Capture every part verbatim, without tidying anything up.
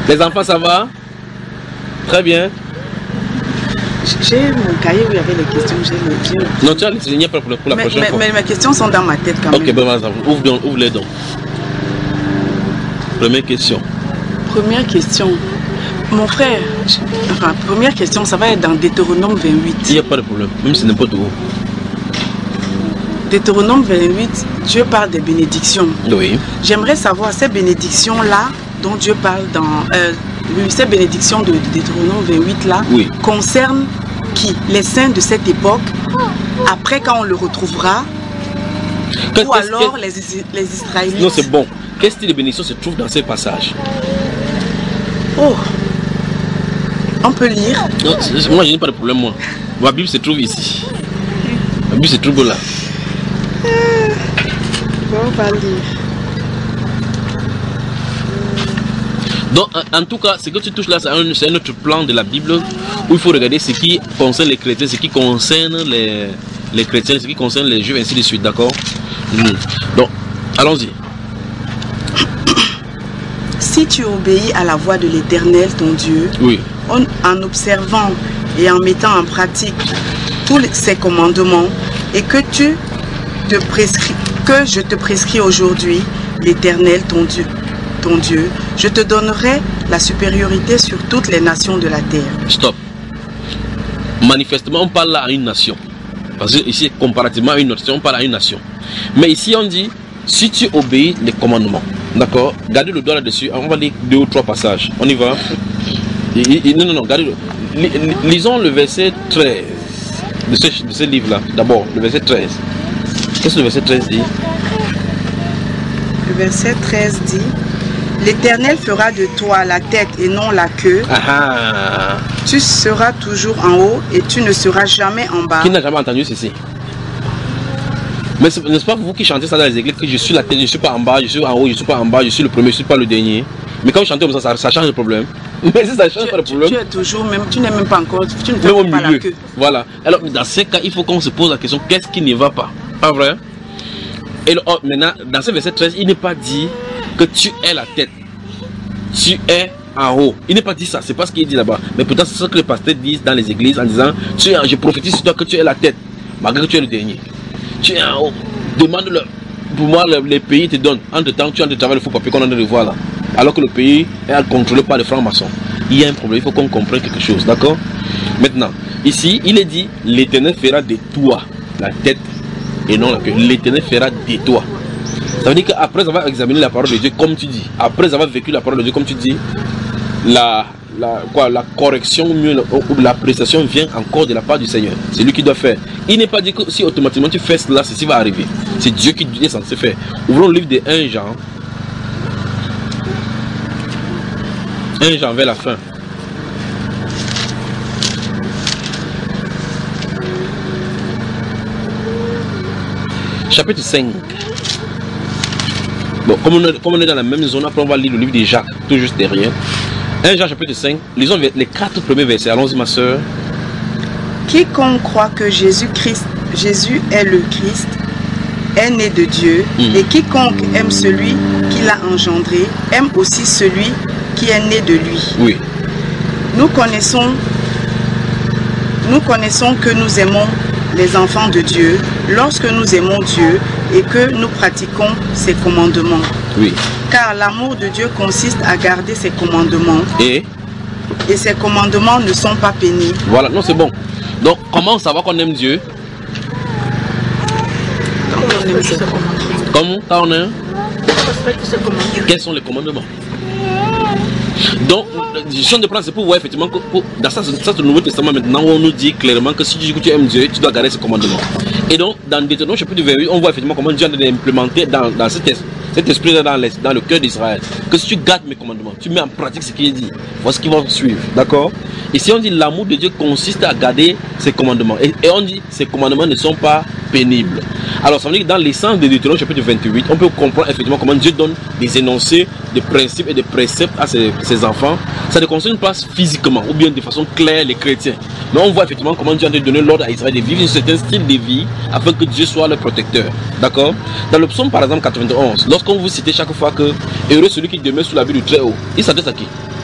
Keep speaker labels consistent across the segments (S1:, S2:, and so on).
S1: Les enfants, ça va? Très bien.
S2: J'ai mon cahier où il y avait les questions. J'ai le...
S1: Non, tu as les pas pour, pour la
S2: mais,
S1: prochaine
S2: mais,
S1: fois.
S2: Mais mes questions sont dans ma tête quand
S1: okay,
S2: même.
S1: Ok, ben ouvre, donc, ouvre les dents. Première question.
S2: Première question. Mon frère, je... enfin, première question, ça va être dans Deutéronome vingt-huit.
S1: Il n'y a pas de problème, même si c'est n'importe où.
S2: Deutéronome vingt-huit, Dieu parle des bénédictions.
S1: Oui.
S2: J'aimerais savoir ces bénédictions-là dont Dieu parle dans... Euh, ces bénédictions de, de Deutéronome vingt-huit là
S1: oui.
S2: concernent qui? Les saints de cette époque, après quand on le retrouvera, que, ou alors les, les Israélites?
S1: Non, c'est bon. Quel style de bénédiction se trouve dans ces passages?
S2: Oh, on peut lire?
S1: Non, moi je n'ai pas de problème, moi. Ma Bible se trouve ici. Ma Bible se trouve là.
S2: Euh, on va lire.
S1: Donc, en, en tout cas, ce que tu touches là, c'est un, un autre plan de la Bible où il faut regarder ce qui concerne les chrétiens, ce qui concerne les, les chrétiens, ce qui concerne les juifs, ainsi de suite, d'accord? Mmh. Donc, allons-y.
S2: Si tu obéis à la voix de l'Éternel, ton Dieu,
S1: oui.
S2: en, en observant et en mettant en pratique tous ses commandements, et que tu te prescris, que je te prescris aujourd'hui, l'Éternel, ton Dieu, ton Dieu, je te donnerai la supériorité sur toutes les nations de la terre.
S1: Stop. Manifestement, on parle là à une nation. Parce que ici, comparativement à une nation, on parle à une nation. Mais ici, on dit, si tu obéis les commandements, d'accord, gardez le doigt là-dessus, on va lire deux ou trois passages. On y va. Et, et, non, non, non, gardez le. Lisons le verset treize de ce, de ce livre-là. D'abord, le verset treize. Qu'est-ce que le verset treize dit?
S2: Le verset treize dit: l'Éternel fera de toi la tête et non la queue.
S1: Ah.
S2: Tu seras toujours en haut et tu ne seras jamais en bas.
S1: Qui n'a jamais entendu ceci? Mais n'est-ce pas vous qui chantez ça dans les églises, que je suis la tête, je ne suis pas en bas, je suis en haut, je ne suis pas en bas, je suis le premier, je ne suis pas le dernier. Mais quand vous chantez comme ça, ça, ça change le problème. Mais si ça change
S2: tu,
S1: pas le problème.
S2: Tu, tu es toujours même, tu n'es même pas encore, tu ne
S1: fais pas
S2: milieu. La queue.
S1: Voilà. Alors dans ces cas, il faut qu'on se pose la question, qu'est-ce qui ne va pas? Pas vrai? Et le, oh, maintenant, dans ce verset treize, il n'est pas dit que tu es la tête. Tu es en haut. Il n'est pas dit ça, c'est pas ce qu'il dit là-bas. Mais peut-être c'est ce que les pasteurs disent dans les églises en disant, tu es, je prophétise sur toi que tu es la tête, malgré que tu es le dernier. Tu es en haut. Demande-le. Pour moi, le, les pays te donnent. Entre temps, tu as de travail de faux papier qu'on a de voir là. Alors que le pays est contrôlé par les francs-maçons. Il y a un problème, il faut qu'on comprenne quelque chose, d'accord? Maintenant, ici, il est dit, l'Éternel fera de toi la tête et non la queue. L'Éternel fera de toi. Ça veut dire qu'après avoir examiné la parole de Dieu, comme tu dis, après avoir vécu la parole de Dieu, comme tu dis, la, la, quoi, la correction mieux, ou la prestation vient encore de la part du Seigneur. C'est lui qui doit faire. Il n'est pas dit que si automatiquement tu fais cela, ceci va arriver. C'est Dieu qui est censé faire. Ouvrons le livre de un Jean. un Jean vers la fin. Chapitre cinq. Bon, comme on, est, comme on est dans la même zone, après on va lire le livre de Jacques, tout juste derrière. un Jean chapitre cinq, lisons les quatre premiers versets. Allons-y ma soeur.
S2: Quiconque croit que Jésus-Christ, Jésus est le Christ, est né de Dieu, mmh. et quiconque aime celui qui l'a engendré, aime aussi celui qui est né de lui.
S1: Oui.
S2: Nous connaissons, nous connaissons que nous aimons les enfants de Dieu lorsque nous aimons Dieu et que nous pratiquons ses commandements.
S1: Oui.
S2: Car l'amour de Dieu consiste à garder ses commandements.
S1: Et
S2: Et ses commandements ne sont pas pénibles.
S1: Voilà, non c'est bon. Donc comment savoir qu'on aime Dieu?
S2: Comment on aime ses commandements?
S1: Comment quand on aime? Quels sont les commandements? Donc, je suis de prendre, c'est pour voir effectivement que pour, dans ça, ça, le Nouveau Testament maintenant, on nous dit clairement que si tu dis que tu aimes Dieu, tu dois garder ses commandements. Et donc, dans Deutéronome chapitre vingt-huit, on voit effectivement comment Dieu a implémenté dans, dans cet, es, cet esprit-là, dans, dans le cœur d'Israël, que si tu gardes mes commandements, tu mets en pratique ce qu'il dit, voici ce qui va suivre. D'accord? Ici, on dit l'amour de Dieu consiste à garder ses commandements. Et, et on dit ces commandements ne sont pas pénibles. Alors, ça veut dire que dans l'essence de Deutéronome chapitre vingt-huit, on peut comprendre effectivement comment Dieu donne des énoncés, des principes et des préceptes à ses, ses enfants. Ça ne concerne pas physiquement ou bien de façon claire les chrétiens. Mais on voit effectivement comment Dieu a donné l'ordre à Israël de vivre un certain style de vie afin que Dieu soit le protecteur. D'accord? Dans le psaume par exemple quatre-vingt-onze, lorsqu'on vous cite chaque fois que heureux celui qui demeure sous l'abri du Très-Haut, il s'adresse à qui?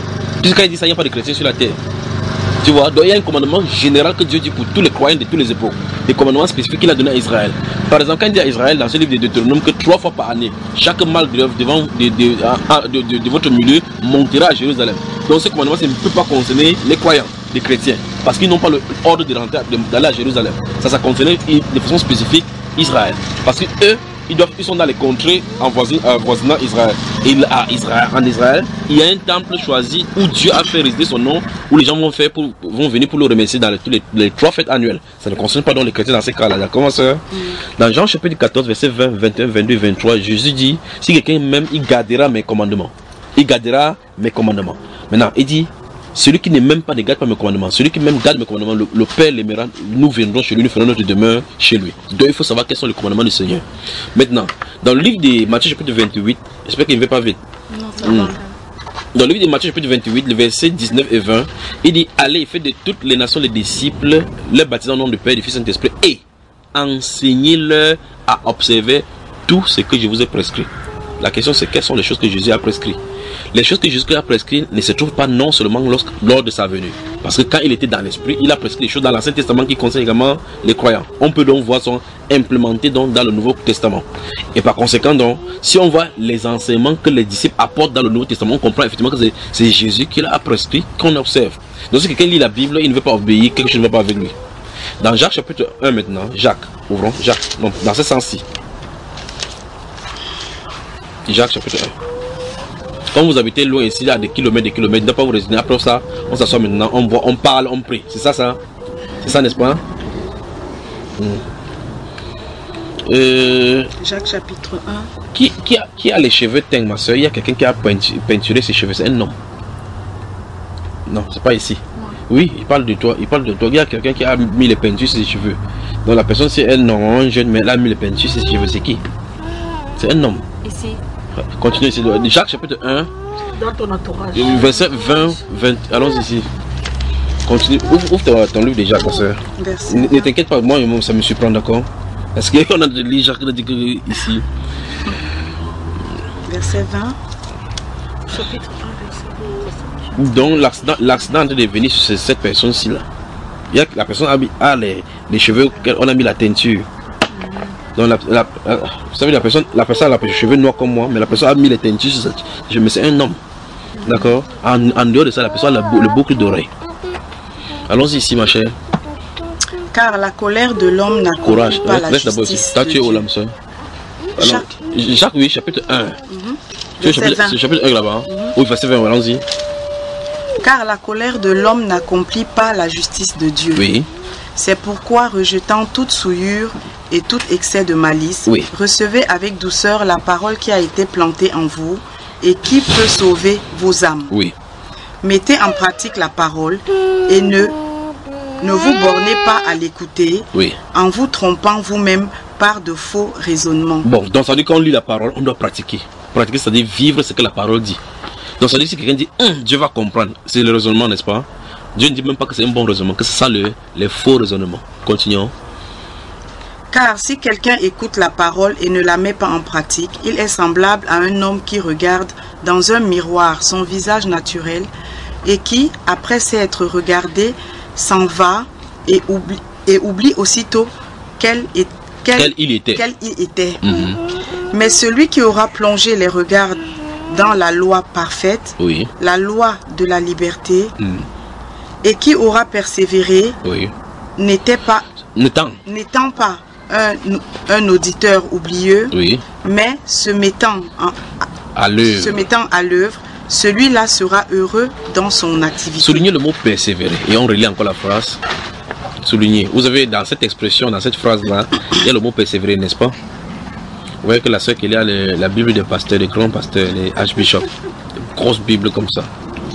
S1: Puisque quand il dit ça, il n'y a pas de chrétiens sur la terre. Tu vois, donc il y a un commandement général que Dieu dit pour tous les croyants de tous les époques. Les commandements spécifiques qu'il a donné à Israël. Par exemple, quand il dit à Israël dans ce livre de Deutéronome que trois fois par année, chaque mâle de, devant, de, de, de, de, de votre milieu montera à Jérusalem. Donc ce commandement ça ne peut pas concerner les croyants, les chrétiens, parce qu'ils n'ont pas l'ordre de rentrer, d'aller à Jérusalem. Ça, ça concernait de façon spécifique Israël. Parce que eux, Ils, doivent, ils sont dans les contrées en voisin, euh, voisinant Israël. Et à Israël, en Israël, il y a un temple choisi où Dieu a fait résider son nom, où les gens vont, faire pour, vont venir pour le remercier dans les, tous les, les trois fêtes annuelles. Ça ne concerne pas donc les chrétiens dans ces cas-là. D'accord, ma soeur? Mm. Dans Jean chapitre quatorze, verset vingt, vingt et un, vingt-deux, vingt-trois, Jésus dit, si quelqu'un m'aime, il gardera mes commandements. Il gardera mes commandements. Maintenant, il dit, celui qui ne m'aime pas ne garde pas mes commandements. Celui qui m'aime garde mes commandements. Le, le Père l'aimera. Nous viendrons chez lui, nous ferons notre demeure chez lui. Donc il faut savoir quels sont les commandements du Seigneur. Maintenant, dans le livre de Matthieu chapitre vingt-huit, j'espère qu'il ne va pas vite. Non, ça va. Dans le livre de Matthieu chapitre vingt-huit, le verset dix-neuf et vingt, il dit, allez et faites de toutes les nations les disciples, leur baptisant au nom du Père, du Fils et du Saint-Esprit, et enseignez-leur à observer tout ce que je vous ai prescrit. La question c'est quelles sont les choses que Jésus a prescrites. Les choses que Jésus a prescrites ne se trouvent pas non seulement lors de sa venue. Parce que quand il était dans l'esprit, il a prescrit des choses dans l'Ancien Testament qui concernent également les croyants. On peut donc voir sont implémentés donc dans le Nouveau Testament. Et par conséquent, donc, si on voit les enseignements que les disciples apportent dans le Nouveau Testament, on comprend effectivement que c'est Jésus qui l'a prescrit, qu'on observe. Donc si quelqu'un lit la Bible, il ne veut pas obéir, quelque chose ne va pas avec lui. Dans Jacques chapitre un maintenant, Jacques, ouvrons, Jacques, donc dans ce sens-ci. Jacques chapitre un. Quand vous habitez loin ici, à des kilomètres, des kilomètres, ne pas vous résigner. Après ça, on s'assoit maintenant, on voit, on parle, on prie. C'est ça, ça C'est ça, n'est-ce pas? hmm. euh,
S2: Jacques chapitre un.
S1: Qui, qui, a, qui a les cheveux teints, ma soeur? Il y a quelqu'un qui a peinturé ses cheveux. C'est un homme. Non, c'est pas ici. Oui, il parle de toi. Il parle de toi. Il y a quelqu'un qui a mis les peintures sur ses cheveux. Donc la personne, c'est elle, non, jeune, mais elle a mis les peintures sur ses cheveux. C'est qui? C'est un homme.
S3: Ici.
S1: Continue ici. Jacques chapitre un.
S3: Dans ton entourage.
S1: Verset vingt, vingt. Allons ici. Continue. Ouvre, ouvre ton, ton livre de Jacques, ma soeur. Ne, ne t'inquiète pas, moi, ça me surprend, d'accord? Est-ce qu'on a de lire Jacques dit que ici?
S2: Verset vingt.
S3: Chapitre un, verset vingt.
S1: Donc l'accident est venu sur cette personne-ci là. Il y a, la personne a, mis, a les, les cheveux, on a mis la teinture. Donc la, la, la, vous savez la personne, la personne a les cheveux noirs comme moi, mais la personne a mis les teintures sur cette. Je me sais un homme, d'accord. En, en dehors de ça, la personne a la, le boucle d'oreille. Allons-y ici, ma chère.
S2: Car la colère de l'homme n'accomplit pas la justice de Dieu.
S1: Jacques. Jacques, oui, chapitre un.
S2: Mm-hmm. C'est
S1: chapitre, chapitre un là-bas. Mm-hmm. Oui, verset vingt, allons-y.
S2: Car la colère de l'homme n'accomplit pas la justice de Dieu.
S1: Oui.
S2: C'est pourquoi, rejetant toute souillure et tout excès de malice,
S1: oui.
S2: recevez avec douceur la parole qui a été plantée en vous et qui peut sauver vos âmes.
S1: Oui.
S2: Mettez en pratique la parole et ne, ne vous bornez pas à l'écouter,
S1: oui.
S2: en vous trompant vous-même par de faux raisonnements.
S1: Bon, donc ça veut dire quand on lit la parole, on doit pratiquer. Pratiquer, c'est-à-dire vivre ce que la parole dit. Donc ça veut dire si quelqu'un dit, hum, Dieu va comprendre, c'est le raisonnement, n'est-ce pas? Dieu ne dit même pas que c'est un bon raisonnement, que c'est ça le, les faux raisonnements. Continuons.
S2: Car si quelqu'un écoute la parole et ne la met pas en pratique, il est semblable à un homme qui regarde dans un miroir son visage naturel et qui, après s'être regardé, s'en va et oublie, et oublie aussitôt quel, est, quel,
S1: quel il était.
S2: Quel il était.
S1: Mm-hmm.
S2: Mais celui qui aura plongé les regards dans la loi parfaite,
S1: oui.
S2: la loi de la liberté,
S1: mm.
S2: et qui aura persévéré,
S1: oui.
S2: n'était pas, n'étant pas un, un auditeur oublieux,
S1: oui.
S2: mais se mettant en,
S1: à l'œuvre,
S2: se mettant à l'œuvre, celui-là sera heureux dans son activité.
S1: Soulignez le mot persévérer et on relit encore la phrase. Soulignez. Vous avez dans cette expression, dans cette phrase-là, il y a le mot persévérer, n'est-ce pas? Vous voyez que la soeur qui lit la, la Bible des pasteurs, des grands pasteurs, les archbishops, une grosse Bible comme ça.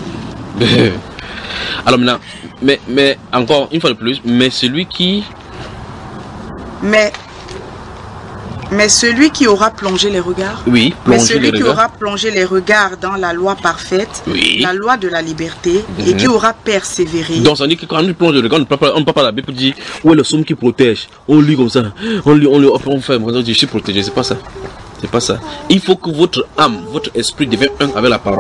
S1: Alors maintenant, mais, mais encore une fois de plus, mais celui qui...
S2: Mais, mais celui qui aura plongé les regards,
S1: oui,
S2: mais celui qui aura plongé les regards dans la loi parfaite,
S1: oui.
S2: la loi de la liberté,
S1: mm-hmm.
S2: et qui aura persévéré.
S1: Donc ça veut dire que quand on plonge le regard, on ne parle pas, on parle pas la Bible pour dire où est le somme qui protège. On lit comme ça, on lit, on lit, on fait, on dit je suis protégé, c'est pas ça. C'est pas ça. Il faut que votre âme, votre esprit devienne un avec la parole.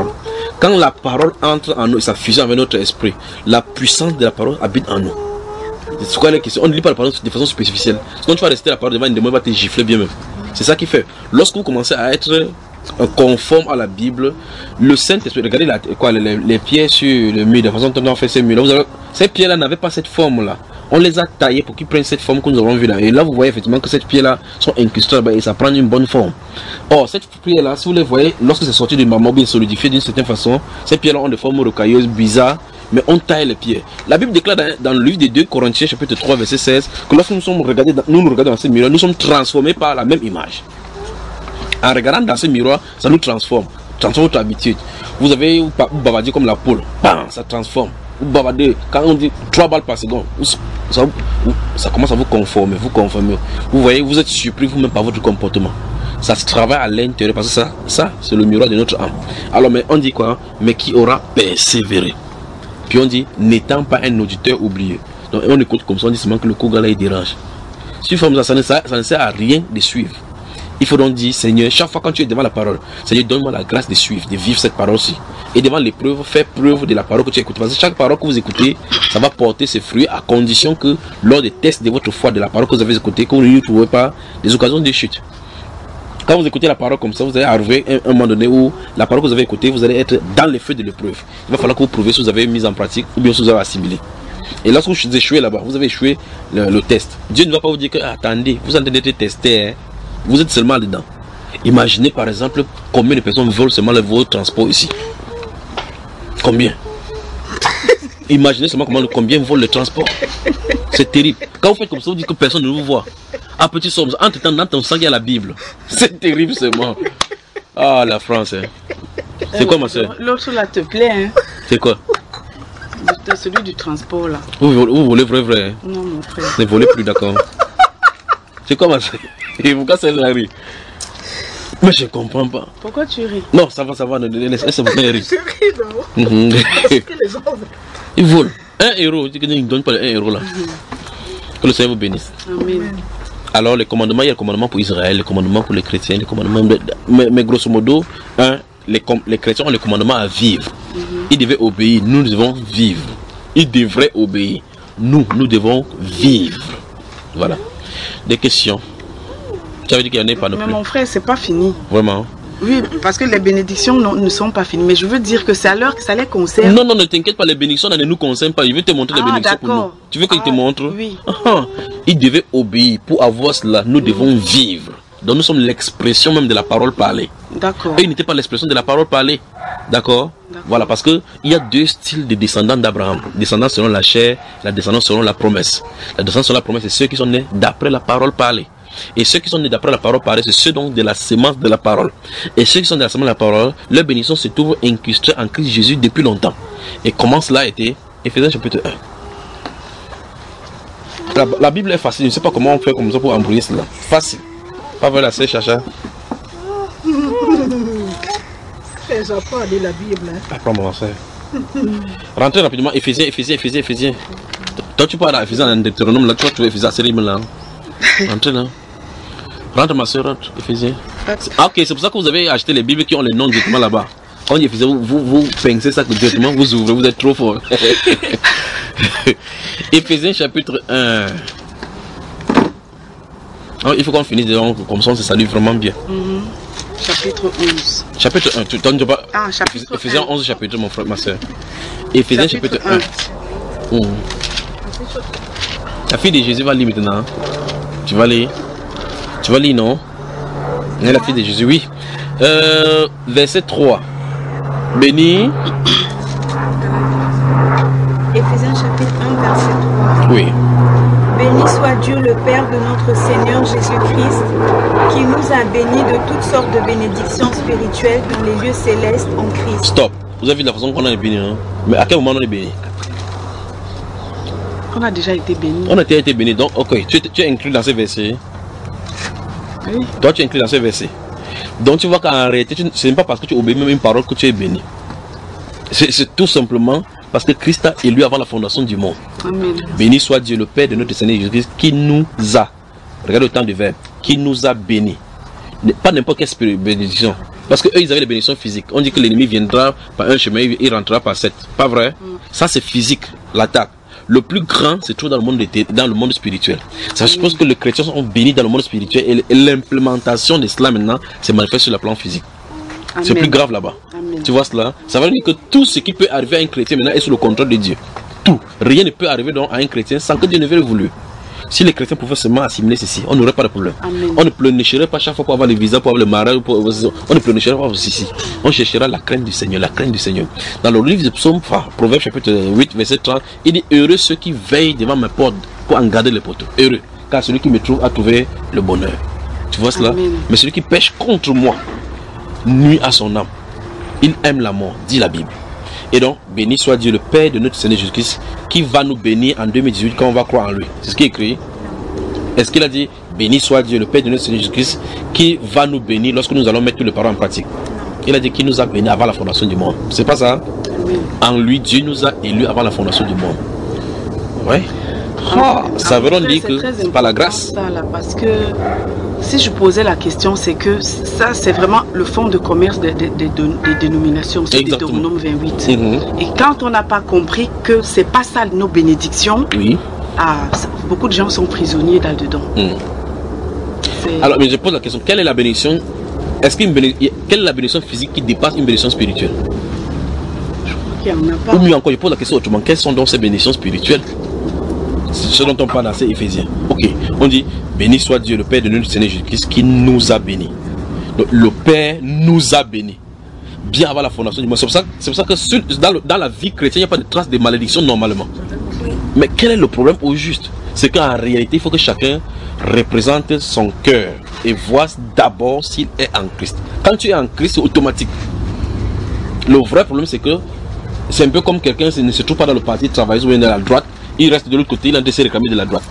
S1: Quand la parole entre en nous et ça fusionne avec notre esprit, la puissance de la parole habite en nous. C'est quoi la question? On ne lit pas la parole de façon superficielle. Sinon tu vas rester la parole devant une démon, va te gifler bien même. C'est ça qui fait. Lorsque vous commencez à être conforme à la Bible, le Saint-Esprit, regardez la, quoi, les, les pierres sur le mur, de façon dont on fait ces murs. Vous avez, ces pierres-là n'avaient pas cette forme-là. On les a taillées pour qu'ils prennent cette forme que nous avons vue là. Et là, vous voyez effectivement que ces pierres-là sont incrustées et ça prend une bonne forme. Or, cette pierre-là, si vous les voyez, lorsque c'est sorti du marbre bien solidifié d'une certaine façon, ces pierres-là ont des formes rocailleuses, bizarres, mais on taille les pierres. La Bible déclare dans, dans le livre des deux Corinthiens, chapitre trois, verset seize, que lorsque nous sommes regardés, nous nous regardons dans ces miroirs, nous sommes transformés par la même image. En regardant dans ce miroir, ça nous transforme. Transforme votre habitude. Vous avez vous bavardez comme la poule, bam, ça transforme. Vous bavardez, quand on dit trois balles par seconde, ça, ça commence à vous conformer, vous conformer. Vous voyez, vous êtes surpris vous-même par votre comportement. Ça se travaille à l'intérieur parce que ça, ça c'est le miroir de notre âme. Alors, mais on dit quoi? Mais qui aura persévéré. Puis on dit, n'étant pas un auditeur oublié. Donc on écoute comme ça, on dit seulement que le Koga là il dérange. Si ça, ça, ne sert, ça ne sert à rien de suivre. Il faut donc dire, Seigneur, chaque fois quand tu es devant la parole, Seigneur, donne-moi la grâce de suivre, de vivre cette parole-ci. Et devant l'épreuve, fais preuve de la parole que tu écoutes. Parce que chaque parole que vous écoutez, ça va porter ses fruits à condition que lors des tests de votre foi, de la parole que vous avez écoutée, que vous ne trouvez pas des occasions de chute. Quand vous écoutez la parole comme ça, vous allez arriver à un moment donné où la parole que vous avez écoutée, vous allez être dans les feux de l'épreuve. Il va falloir que vous prouviez si vous avez mis en pratique ou bien si vous avez assimilé. Et lorsque vous échouez là-bas, vous avez échoué le, le test. Dieu ne va pas vous dire que, attendez, vous êtes en train d'être testé, hein. Vous êtes seulement dedans. Imaginez par exemple combien de personnes volent seulement le votre transport ici. Combien? Imaginez seulement comment, combien volent le transport. C'est terrible. Quand vous faites comme ça, vous dites que personne ne vous voit. Ah, petit somme, entre temps, dans ton sang, il y a la Bible. C'est terrible seulement. Ah, la France. Hein. C'est quoi, ma soeur?
S2: L'autre là te plaît, hein?
S1: C'est quoi?
S2: Celui du transport là.
S1: Vous, vous volez vrai, vrai? Hein?
S2: Non, mon frère.
S1: Ne volez plus, d'accord. C'est quoi, ma soeur? Et vous cassez la rire. Mais je comprends pas.
S2: Pourquoi tu ris?
S1: Non, ça va, ça va, laissez vous rire.
S3: Je ris, non? Parce que les gens...
S1: Ils volent. Un euro, ils ne donnent pas le un euro là. Que le Seigneur vous bénisse.
S2: Amen.
S1: Alors, les commandements, il y a le commandement pour Israël, le commandement pour les chrétiens, les commandements. De, mais, mais grosso modo, hein, les, les chrétiens ont le commandement à vivre. Mm-hmm. Ils devaient obéir, nous devons vivre. Ils devraient obéir. Nous, nous devons vivre. Voilà. Des questions. Tu avais dit qu'il n'y en ait pas non plus.
S2: Mais mon frère, c'est pas fini.
S1: Vraiment?
S2: Oui, parce que les bénédictions non, ne sont pas finies. Mais je veux dire que c'est à l'heure que ça les concerne.
S1: Non, non, ne t'inquiète pas, les bénédictions ne nous concernent pas. Je vais te montrer les
S2: ah,
S1: bénédictions pour nous. Tu veux qu'il
S2: ah,
S1: te montre?
S2: Oui.
S1: Ah, ils devaient obéir. Pour avoir cela, nous devons vivre. Donc nous sommes l'expression même de la parole parlée.
S2: D'accord.
S1: Et ils n'étaient pas l'expression de la parole parlée. D'accord? Voilà, parce qu'il y a deux styles de descendants d'Abraham. Descendants selon la chair, la descendance selon la promesse. La descendance selon la promesse, c'est ceux qui sont nés d'après la parole parlée. Et ceux qui sont nés d'après la parole parlée, c'est ceux donc de la sémence de la parole. Et ceux qui sont de la sémence de la parole, leur bénédiction se trouve incrustée en Christ Jésus depuis longtemps. Et comment cela a été? Éphésiens chapitre un. La, la Bible est facile, je ne sais pas comment on fait comme ça pour embrouiller cela. Facile. Pas vrai la sœur Chacha?
S3: J'apprends à lire la Bible. Hein.
S1: Apprends-moi ça. Rentrez rapidement, Éphésiens, Éphésiens, Éphésiens, Éphésiens. Toi tu parles à Éphésiens en Deutéronome, là tu vas trouver Éphésiens assez libre là. Rentrez là. Rentre ma soeur, rentre, Éphésiens. Ah ok, c'est pour ça que vous avez acheté les Bibles qui ont les noms directement là-bas. On dit Éphésiens, vous, vous, vous pincez ça directement, vous ouvrez, vous êtes trop fort. Éphésiens chapitre un. Oh, il faut qu'on finisse donc, comme ça on se salue vraiment bien.
S2: Mm-hmm. Chapitre onze.
S1: Chapitre un, tu t'en dis pas?
S2: Ah, chapitre
S1: Éphésiens onze chapitre, mon frère, ma soeur. Éphésiens chapitre, chapitre un. Mmh. La fille de Jésus va lire maintenant. Tu vas lire? Tu vas lire, non? Et la fille de Jésus, oui. Euh, verset trois. Béni.
S4: Éphésiens chapitre un, verset trois.
S1: Oui.
S4: Béni soit Dieu le Père de notre Seigneur Jésus-Christ, qui nous a bénis de toutes sortes de bénédictions spirituelles dans les lieux célestes en Christ.
S1: Stop. Vous avez vu la façon qu'on a été béni, hein? Mais à quel moment on est béni?
S2: On a déjà été béni.
S1: On a déjà été béni. Donc, ok, tu, tu es inclus dans ces versets.
S2: Oui.
S1: Toi, tu es inclus dans ces versets. Donc, tu vois qu'en réalité, ce n'est pas parce que tu obéis même une parole que tu es béni. C'est tout simplement parce que Christ a élu avant la fondation du monde.
S2: Amen. Béni
S1: soit Dieu, le Père de notre Seigneur Jésus-Christ, qui nous a, regardez le temps du verbe, qui nous a bénis. Pas n'importe quelle bénédiction. Parce que eux, ils avaient les bénédictions physiques. On dit que l'ennemi viendra par un chemin, il rentrera par sept. Pas vrai? Mm. Ça, c'est physique, l'attaque. Le plus grand, c'est toujours dans le monde, dans le monde spirituel. Ça suppose que les chrétiens sont bénis dans le monde spirituel et l'implémentation de cela maintenant se manifeste sur le plan physique. C'est plus grave là-bas. Tu vois cela? Ça veut dire que tout ce qui peut arriver à un chrétien maintenant est sous le contrôle de Dieu. Tout. Rien ne peut arriver donc à un chrétien sans que Dieu ne veuille le voulu. Si les chrétiens pouvaient seulement assimiler ceci, on n'aurait pas de problème. Amen. On ne pleurnicherait pas chaque fois pour avoir le visa, pour avoir le mariage, pour... on ne pleurnicherait pas ceci. On cherchera la crainte du Seigneur, la crainte du Seigneur. Dans le livre de Psaume, enfin, Proverbe chapitre huit, verset trente, il dit: heureux ceux qui veillent devant mes portes pour en garder les poteaux. Heureux, car celui qui me trouve a trouvé le bonheur. Tu vois cela? Amen. Mais celui qui pêche contre moi nuit à son âme. Il aime la mort, dit la Bible. Et donc, béni soit Dieu, le Père de notre Seigneur Jésus-Christ, qui va nous bénir en deux mille dix-huit quand on va croire en lui. C'est ce qui est écrit. Est-ce qu'il a dit: béni soit Dieu, le Père de notre Seigneur Jésus-Christ, qui va nous bénir lorsque nous allons mettre tous les paroles en pratique? Il a dit qu'il nous a bénis avant la fondation du monde. C'est pas ça? Oui. En lui, Dieu nous a élus avant la fondation du monde. Ouais. Ah, ça veut dire que c'est pas la grâce.
S2: Ça, là, parce que si je posais la question, c'est que ça, c'est vraiment le fonds de commerce des de, de, de, de dénominations, c'est Deutéronome vingt-huit. Mm-hmm. Et quand on n'a pas compris que c'est pas ça nos bénédictions, oui. Ah, beaucoup de gens sont prisonniers là-dedans. Mm.
S1: Alors, mais je pose la question, quelle est la bénédiction? Est-ce qu'une bénédiction, quelle est la bénédiction physique qui dépasse une bénédiction spirituelle?
S2: Je crois qu'il n'y en a pas.
S1: Ou mieux encore, je pose la question autrement, quelles sont donc ces bénédictions spirituelles? C'est ce dont on parle dans ces Éphésiens. Ok, on dit: béni soit Dieu, le Père de notre Seigneur Jésus-Christ, qui nous a bénis. Donc, le Père nous a bénis bien avant la fondation du monde. C'est pour ça, c'est pour ça que sur, dans, le, dans la vie chrétienne, il n'y a pas de trace de malédiction normalement. Mais quel est le problème au juste? C'est qu'en réalité, il faut que chacun représente son cœur et voit d'abord s'il est en Christ. Quand tu es en Christ, c'est automatique. Le vrai problème, c'est que c'est un peu comme quelqu'un qui ne se trouve pas dans le parti travailliste ou dans la droite, il reste de l'autre côté, il a de réclamer de la droite.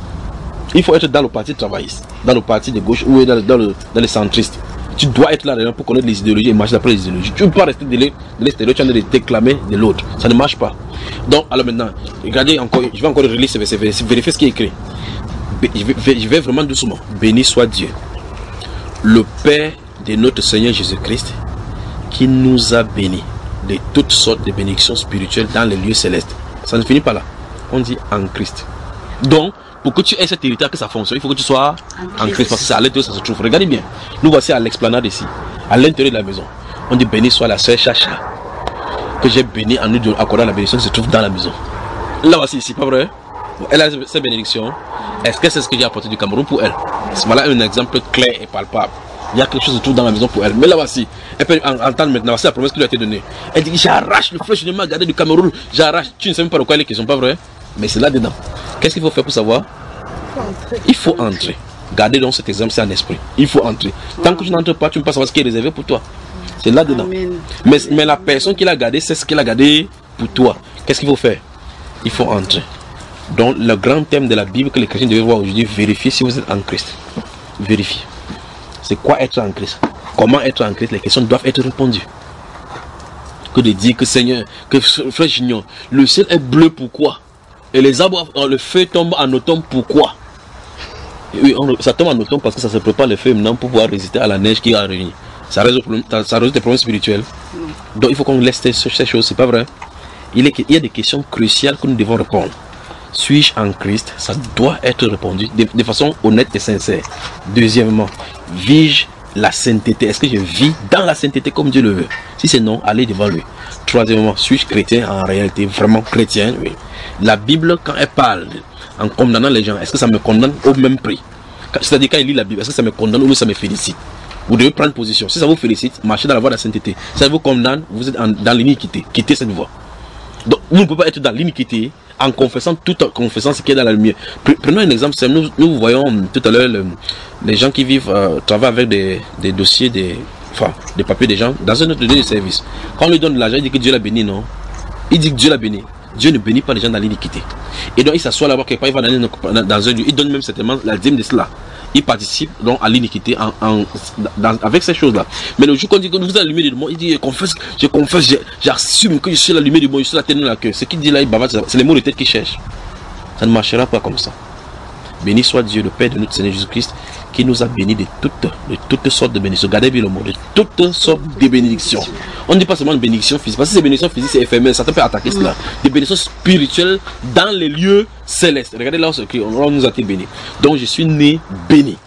S1: Il faut être dans le parti travailliste, dans le parti de gauche ou dans, dans, le, dans les centristes. Tu dois être là pour connaître les idéologies et marcher d'après les idéologies. Tu ne peux pas rester de l'extérieur, tu as de déclamer de l'autre. Ça ne marche pas. Donc, alors maintenant, regardez encore, je vais encore relire ce verset, vérifier ce qui est écrit. Je vais, je vais vraiment doucement. Béni soit Dieu, le Père de notre Seigneur Jésus-Christ, qui nous a bénis de toutes sortes de bénédictions spirituelles dans les lieux célestes. Ça ne finit pas là. On dit en Christ. Donc, pour que tu aies cet héritage, que ça fonctionne, il faut que tu sois en Christ, parce que c'est à l'intérieur ça se trouve. Regardez bien. Nous voici à l'explanade ici, à l'intérieur de la maison. On dit: béni soit la sœur Chacha, que j'ai béni en nous accordant la bénédiction qui se trouve dans la maison. Là voici ici, pas vrai? Elle a cette bénédiction. Est-ce que c'est ce que j'ai apporté du Cameroun pour elle? Voilà un exemple clair et palpable. Il y a quelque chose de tout dans la maison pour elle. Mais là voici, elle peut entendre maintenant, voici la promesse qui lui a été donnée. Elle dit: j'arrache le flèche, je ne m'ai gardé du Cameroun, j'arrache. Tu ne sais même pas de quoi il est question, pas vrai? Mais c'est là-dedans. Qu'est-ce qu'il faut faire pour savoir? Il faut entrer. Gardez donc cet exemple, c'est un esprit. Il faut entrer. Tant que tu n'entres pas, tu ne peux pas savoir ce qui est réservé pour toi. C'est là-dedans. Mais, mais la personne qui l'a gardé, c'est ce qu'elle a gardé pour toi. Qu'est-ce qu'il faut faire? Il faut entrer. Donc, le grand thème de la Bible que les chrétiens devaient voir aujourd'hui, vérifier si vous êtes en Christ. Vérifier. C'est quoi être en Christ? Comment être en Christ? Les questions doivent être répondues. Que de dire que Seigneur, que frère Gignon, le ciel est bleu, pourquoi? Et les arbres, le feu tombe en automne, pourquoi? Et oui, on, ça tombe en automne parce que ça se prépare le feu maintenant pour pouvoir résister à la neige qui va revenir. Ça résout, ça résout des problèmes spirituels. Donc il faut qu'on laisse ces, ces choses, c'est pas vrai? Il, est, il y a des questions cruciales que nous devons répondre. Suis-je en Christ? Ça doit être répondu de, de façon honnête et sincère. Deuxièmement, vis-je la sainteté? Est-ce que je vis dans la sainteté comme Dieu le veut? Si c'est non, allez devant lui. Troisièmement, suis-je chrétien en réalité? Vraiment chrétien? Oui. La Bible, quand elle parle en condamnant les gens, est-ce que ça me condamne au même prix? C'est-à-dire quand il lit la Bible, est-ce que ça me condamne ou ça me félicite? Vous devez prendre position. Si ça vous félicite, marchez dans la voie de la sainteté. Si ça vous condamne, vous êtes en, dans l'iniquité. Quittez cette voie. Donc, vous ne pouvez pas être dans l'iniquité en confessant tout en confessant ce qui est dans la lumière. Prenons un exemple. Nous, nous voyons tout à l'heure le, les gens qui vivent, euh, travaillent avec des, des dossiers, des, enfin, des papiers des gens dans un autre lieu de service. Quand on lui donne de l'argent, il dit que Dieu l'a béni, non? Il dit que Dieu l'a béni. Dieu ne bénit pas les gens dans l'iniquité. Et donc il s'assoit là-bas quelque part, il va dans, dans un lieu, il donne même certainement la dîme de cela. Il participe donc à l'iniquité en, en, dans, avec ces choses-là. Mais le jour qu'on dit que nous sommes la lumière du monde, il dit je confesse, je confesse, j'assume que je suis la lumière du monde, je suis la tête de la queue. Ce qu'il dit là, il bavard, c'est les mots de tête qu'il cherche. Ça ne marchera pas comme ça. Béni soit Dieu, le Père de notre Seigneur Jésus-Christ, qui nous a bénis de toutes, de toutes sortes de bénédictions. Regardez bien le mot, de toutes sortes de bénédictions. On ne dit pas seulement de bénédictions physiques, parce que ces bénédictions physiques, c'est éphémère, ça peut attaquer cela. Des bénédictions spirituelles dans les lieux célestes. Regardez là où c'est écrit, on nous a été bénis. Donc je suis né béni.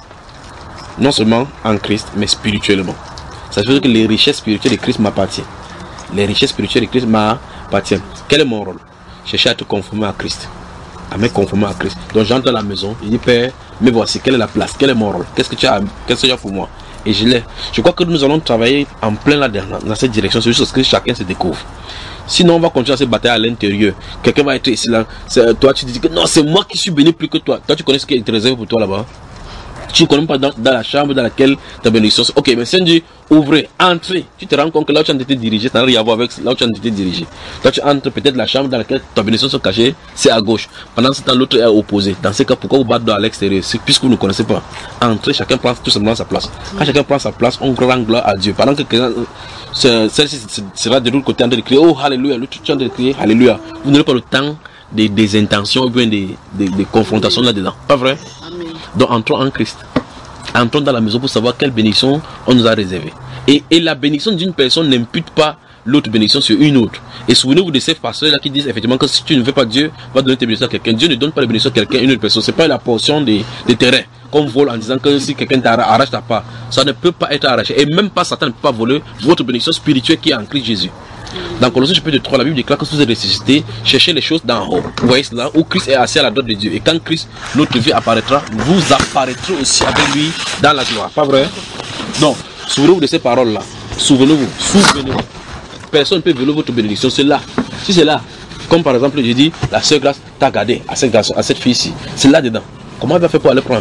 S1: Non seulement en Christ, mais spirituellement. Ça veut dire que les richesses spirituelles de Christ m'appartiennent. Les richesses spirituelles de Christ m'appartiennent. Quel est mon rôle? Chercher à te conformer à Christ. À me conformer à Christ. Donc j'entre dans la maison, je dis Père, mais voici, quelle est la place, quel est mon rôle, qu'est-ce que tu as, qu'est-ce que tu as pour moi? Et je l'ai. Je crois que nous allons travailler en plein là-dedans, dans cette direction, c'est juste que chacun se découvre. Sinon, on va continuer à se battre à l'intérieur. Quelqu'un va être ici là. Toi, tu te dis que non, c'est moi qui suis béni plus que toi. Toi, tu connais ce qui est réservé pour toi là-bas. Tu ne connais pas dans, dans la chambre dans laquelle ta bénédiction. Ok, mais si on dit ouvrez, entrez, tu te rends compte que là où tu as été dirigé, ça n'a rien à voir avec là où tu as été dirigé. Toi, tu entres peut-être la chambre dans laquelle ta bénédiction sont cachée, c'est à gauche. Pendant ce temps, l'autre est opposé. Dans ce cas, pourquoi vous battez à l'extérieur? Puisque vous ne connaissez pas. Entrez, chacun prend tout simplement sa place. Quand chacun prend sa place, on rend gloire à Dieu. Pendant que celle-ci sera de l'autre côté en train de crier, oh, alléluia, l'autre tu es en train de crier, alléluia. Vous n'aurez pas le temps des, des intentions ou bien des, des, des confrontations là-dedans. Pas vrai? Amen. Donc entrons en Christ. Entrons dans la maison pour savoir quelle bénédiction on nous a réservée. Et, et la bénédiction d'une personne n'impute pas l'autre bénédiction sur une autre. Et souvenez-vous de ces pasteurs-là qui disent effectivement que si tu ne veux pas Dieu, va donner tes bénédictions à quelqu'un. Dieu ne donne pas les bénédictions à quelqu'un, une autre personne. Ce n'est pas la portion des, des terrains qu'on vole en disant que si quelqu'un t'arrache ta part, ça ne peut pas être arraché. Et même pas Satan ne peut pas voler votre bénédiction spirituelle qui est en Christ Jésus. Dans Colossiens chapitre trois, la Bible déclare que si vous êtes ressuscité, cherchez les choses d'en haut. Vous voyez cela, où Christ est assis à la droite de Dieu. Et quand Christ, notre vie apparaîtra, vous apparaîtrez aussi avec lui dans la gloire. Pas vrai? Donc, souvenez-vous de ces paroles-là. Souvenez-vous, souvenez-vous. Personne ne peut voler votre bénédiction. C'est là. Si c'est là, comme par exemple, je dis, la sœur Grâce t'a gardé à cette, à cette fille-ci. C'est là-dedans. Comment elle va faire pour aller prendre?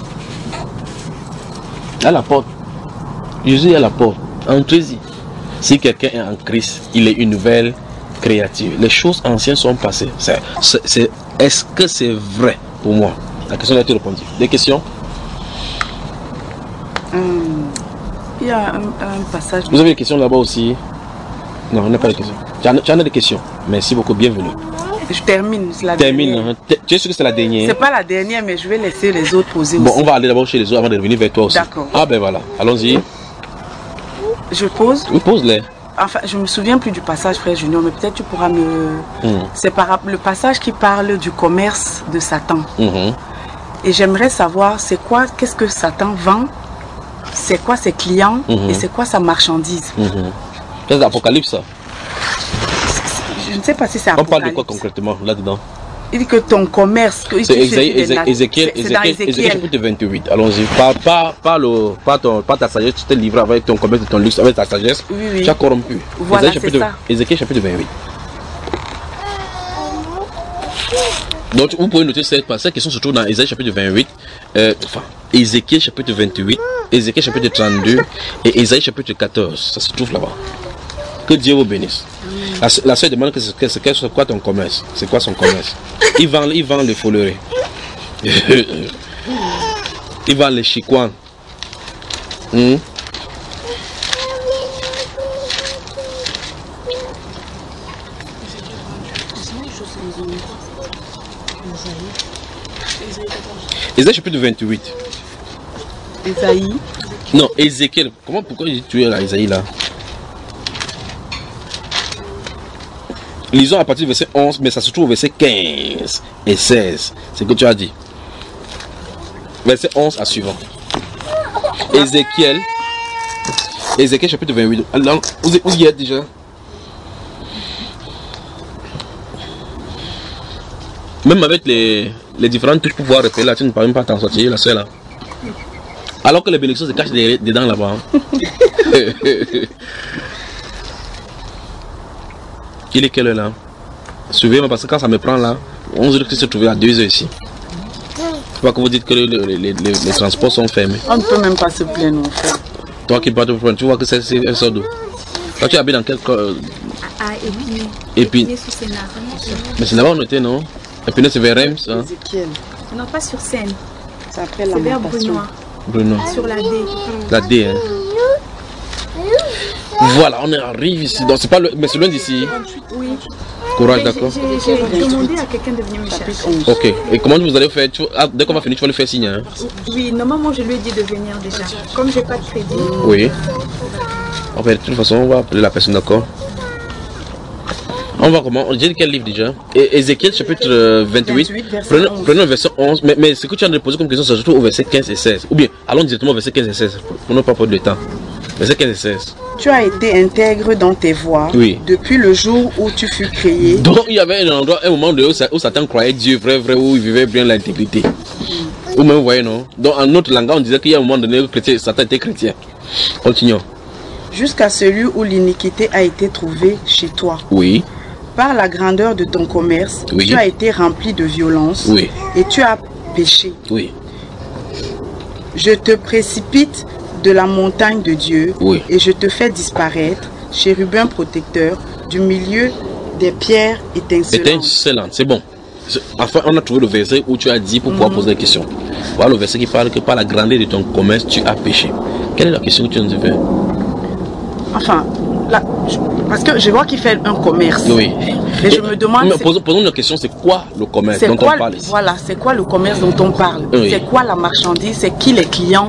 S1: À la porte. Jésus est à la porte. Entrez-y. Si quelqu'un est en Christ, il est une nouvelle créature. Les choses anciennes sont passées. C'est, c'est, c'est, est-ce que c'est vrai pour moi? La question a été répondue. Des questions?
S2: hum, Il y a un, un passage.
S1: Vous avez des questions là-bas aussi? Non, on n'a pas de questions. Tu en, tu en as des questions? Merci beaucoup, bienvenue.
S2: Je termine. La
S1: Termine. Hein. Tu es sûr que c'est la dernière?
S2: C'est pas la dernière, mais je vais laisser les autres poser
S1: bon,
S2: aussi.
S1: On va aller d'abord chez les autres avant de revenir vers toi aussi.
S2: D'accord.
S1: Ah ben voilà, allons-y.
S2: Je pose.
S1: Oui, pose-les.
S2: Enfin, je me souviens plus du passage, frère Junior, mais peut-être tu pourras me.
S1: Mm. C'est
S2: par le passage qui parle du commerce de Satan.
S1: Mm-hmm.
S2: Et j'aimerais savoir, c'est quoi, qu'est-ce que Satan vend, c'est quoi ses clients mm-hmm. et c'est quoi sa marchandise.
S1: Mm-hmm. C'est l'Apocalypse, ça.
S2: Je ne sais pas si c'est
S1: Apocalypse. On parle de quoi concrètement là-dedans? Il
S2: dit que ton commerce, que
S1: c'est Ézéchiel, Ézéchiel chapitre vingt-huit. Allons-y. Pas, pas, pas, le, pas, ton, pas ta sagesse, tu te livres avec ton commerce et ton luxe, avec ta sagesse.
S2: Oui, oui.
S1: Tu as corrompu.
S2: Voilà, c'est ça.
S1: Ézéchiel chapitre vingt-huit. Donc vous pouvez noter cette, cette question se trouve dans Ézéchiel chapitre vingt-huit, euh, enfin Ézéchiel chapitre vingt-huit, Ézéchiel chapitre trente-deux et Ésaïe chapitre quatorze. Ça se trouve là-bas. Que Dieu vous bénisse. La, la soeur demande que c'est que, que, quoi ton commerce. C'est quoi son commerce? Il vend, il vend les foleries. Il vend les chicoins. Hmm? Ésaïe chapitre vingt-huit.
S2: Ésaïe.
S1: Non, Ézéchiel. Comment, pourquoi tu es là, Ésaïe là? Lisons à partir du verset onze, mais ça se trouve au verset quinze et seize. C'est ce que tu as dit. Verset onze à suivant. Ézéchiel. Ézéchiel chapitre vingt-huit. Alors, où y êtes déjà? Même avec les, les différentes touches pour pouvoir repérer là, tu ne peux même pas t'en sortir, la seule là. Alors que les bénédictions se cachent dedans là-bas. Il est quelle heure là? Suivez-moi parce que quand ça me prend là, onze heures qui se trouve à deux heures ici. Je crois que vous dites que les, les, les, les transports sont fermés.
S2: On ne peut même pas se plaindre en fait.
S1: Toi qui parles de problème, tu vois que c'est un sort d'eau. Toi tu habites dans quel...
S4: Ah, Épinay.
S1: Épinay. Mais c'est là-bas où on était, non? Épinay c'est vers Reims, hein?
S4: Non, pas sur Seine.
S2: Ça s'appelle
S4: Lamentation.
S1: Bruno.
S4: Sur la D.
S1: La D, hein? Voilà, on arrive ici. Donc c'est pas le, mais c'est loin d'ici.
S4: Oui.
S1: Courage, d'accord.
S4: J'ai demandé à quelqu'un de venir me chercher.
S1: Ok. Et comment vous allez faire? Tu, ah, dès qu'on va finir, tu vas le faire signer. Hein?
S4: Oui, normalement je lui ai dit de venir déjà. Comme j'ai pas de crédit.
S1: Oui. En fait, de toute façon, on va appeler la personne, d'accord. On va comment? On dit quel livre déjà? Et Ézéchiel chapitre vingt-huit. Prenons, prenons le verset onze. Mais, mais ce que tu as posé comme question, c'est surtout au verset quinze et seize. Ou bien, allons directement au verset quinze et seize. Pour ne pas perdre de temps. Verset quinze et seize.
S2: Tu as été intègre dans tes voies
S1: oui.
S2: depuis le jour où tu fus créé.
S1: Donc il y avait un endroit, un moment où, où Satan croyait Dieu vrai, vrai, où il vivait bien l'intégrité. Mm. Ou même, vous voyez, non? Donc en notre langage, on disait qu'il y a un moment donné où chrétien, Satan était chrétien. Continuons.
S2: Jusqu'à celui où l'iniquité a été trouvée chez toi.
S1: Oui.
S2: Par la grandeur de ton commerce, oui. tu as été rempli de violence.
S1: Oui.
S2: Et tu as péché.
S1: Oui.
S2: Je te précipite de la montagne de Dieu,
S1: oui.
S2: et je te fais disparaître, chérubin protecteur, du milieu des pierres étincelantes.
S1: Étincelantes, c'est bon. Enfin, on a trouvé le verset où tu as dit pour pouvoir mm-hmm. poser la question. Voilà le verset qui parle que par la grandeur de ton commerce, tu as péché. Quelle est la question que tu nous as fait?
S2: Enfin, là, je, parce que je vois qu'il fait un commerce.
S1: Oui.
S2: Et, et je me demande...
S1: Mais posons, posons une question, c'est quoi le commerce dont
S2: quoi,
S1: on parle ici?
S2: Voilà, c'est quoi le commerce dont on parle?
S1: Oui.
S2: C'est quoi la marchandise? C'est qui les clients?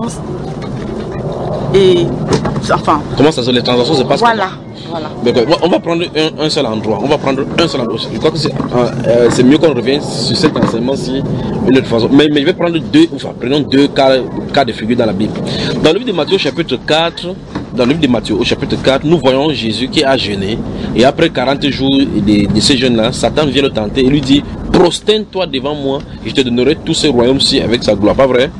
S2: Et enfin.
S1: Comment ça se les transactions se passent?
S2: Voilà. Voilà.
S1: D'accord. On va prendre un, un seul endroit. On va prendre un seul endroit. Je crois que c'est euh, c'est mieux qu'on revienne sur cet enseignement-ci une autre façon. Mais, mais je vais prendre deux, enfin, prenons deux cas, cas de figure dans la Bible. Dans le livre de Matthieu, chapitre quatre, dans le livre de Matthieu, au chapitre quatre, nous voyons Jésus qui a jeûné. Et après quarante jours de, de ce jeûne-là, Satan vient le tenter et lui dit: prosterne-toi devant moi et je te donnerai tous ces royaumes-ci avec sa gloire. Pas vrai?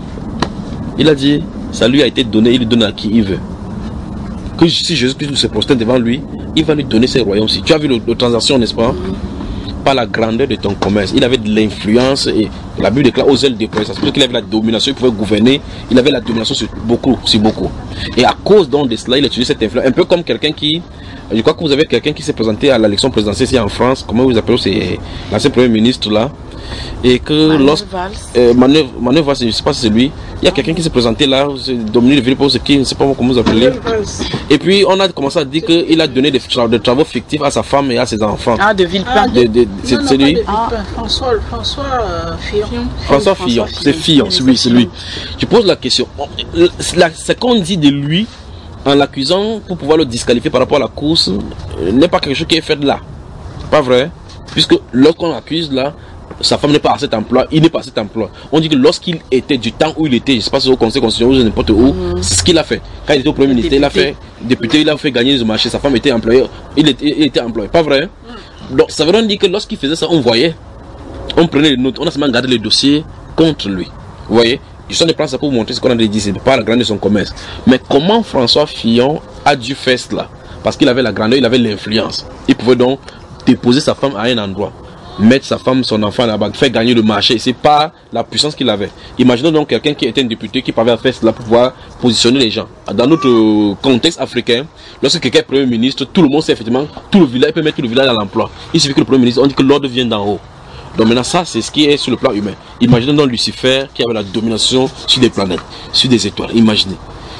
S1: Il a dit: ça lui a été donné, il le donne à qui il veut. Que si Jésus-Christ se prosterne devant lui, il va lui donner ses royaumes-ci. Tu as vu la transaction, n'est-ce pas? Par la grandeur de ton commerce. Il avait de l'influence et la Bible déclare aux ailes de presse. Ça veut dire qu'il avait la domination, il pouvait gouverner, il avait la domination sur beaucoup, sur beaucoup. Et à cause donc de cela, il a utilisé cette influence. Un peu comme quelqu'un qui, je crois que vous avez quelqu'un qui s'est présenté à l'élection présidentielle ici en France, comment vous appelez, c'est l'ancien premier ministre là. Et que lorsque euh, Manœuvre, Manœuvre, je ne sais pas si c'est lui, il y a quelqu'un qui s'est présenté là, Dominique de Villepin, qui, je ne sais pas comment vous appelez. Et puis on a commencé à dire qu'il a donné des, des travaux fictifs à sa femme et à ses enfants.
S2: Ah, de Villepin.
S3: Ah,
S1: de, de, c'est lui.
S3: Ah. François, François euh, Fillon.
S1: François Fillon, c'est Fillon, c'est lui, c'est lui. Je pose la question. Ce qu'on dit de lui, en l'accusant pour pouvoir le disqualifier par rapport à la course, n'est pas quelque chose qui est fait là. Pas vrai? Puisque lorsqu'on l'accuse là, sa femme n'est pas à cet emploi, il n'est pas à cet emploi. On dit que lorsqu'il était, du temps où il était, je ne sais pas si au conseil constitutionnel ou n'importe où, mmh. c'est ce qu'il a fait. Quand il était au premier ministère, il a fait député, il a fait gagner les marchés, sa femme était employée, il était, il était employé. Pas vrai? Mmh. Donc ça veut dire que lorsqu'il faisait ça, on voyait, on prenait les notes, on a seulement gardé les dossiers contre lui. Vous voyez? Je suis en train de prendre ça pour vous montrer ce qu'on a dit, c'est pas la grandeur de son commerce. Mais comment François Fillon a dû faire cela? Parce qu'il avait la grandeur, il avait l'influence. Il pouvait donc déposer sa femme à un endroit, mettre sa femme, son enfant là-bas, faire gagner le marché. C'est pas la puissance qu'il avait. Imaginons donc quelqu'un qui était un député qui pouvait faire cela pour pouvoir positionner les gens. Dans notre contexte africain, lorsque quelqu'un est premier ministre, tout le monde sait effectivement, tout le village peut mettre tout le village à l'emploi. Il suffit que le premier ministre, on dit que l'ordre vient d'en haut. Donc maintenant ça c'est ce qui est sur le plan humain. Imaginons donc Lucifer qui avait la domination sur des planètes, sur des étoiles. Imaginez.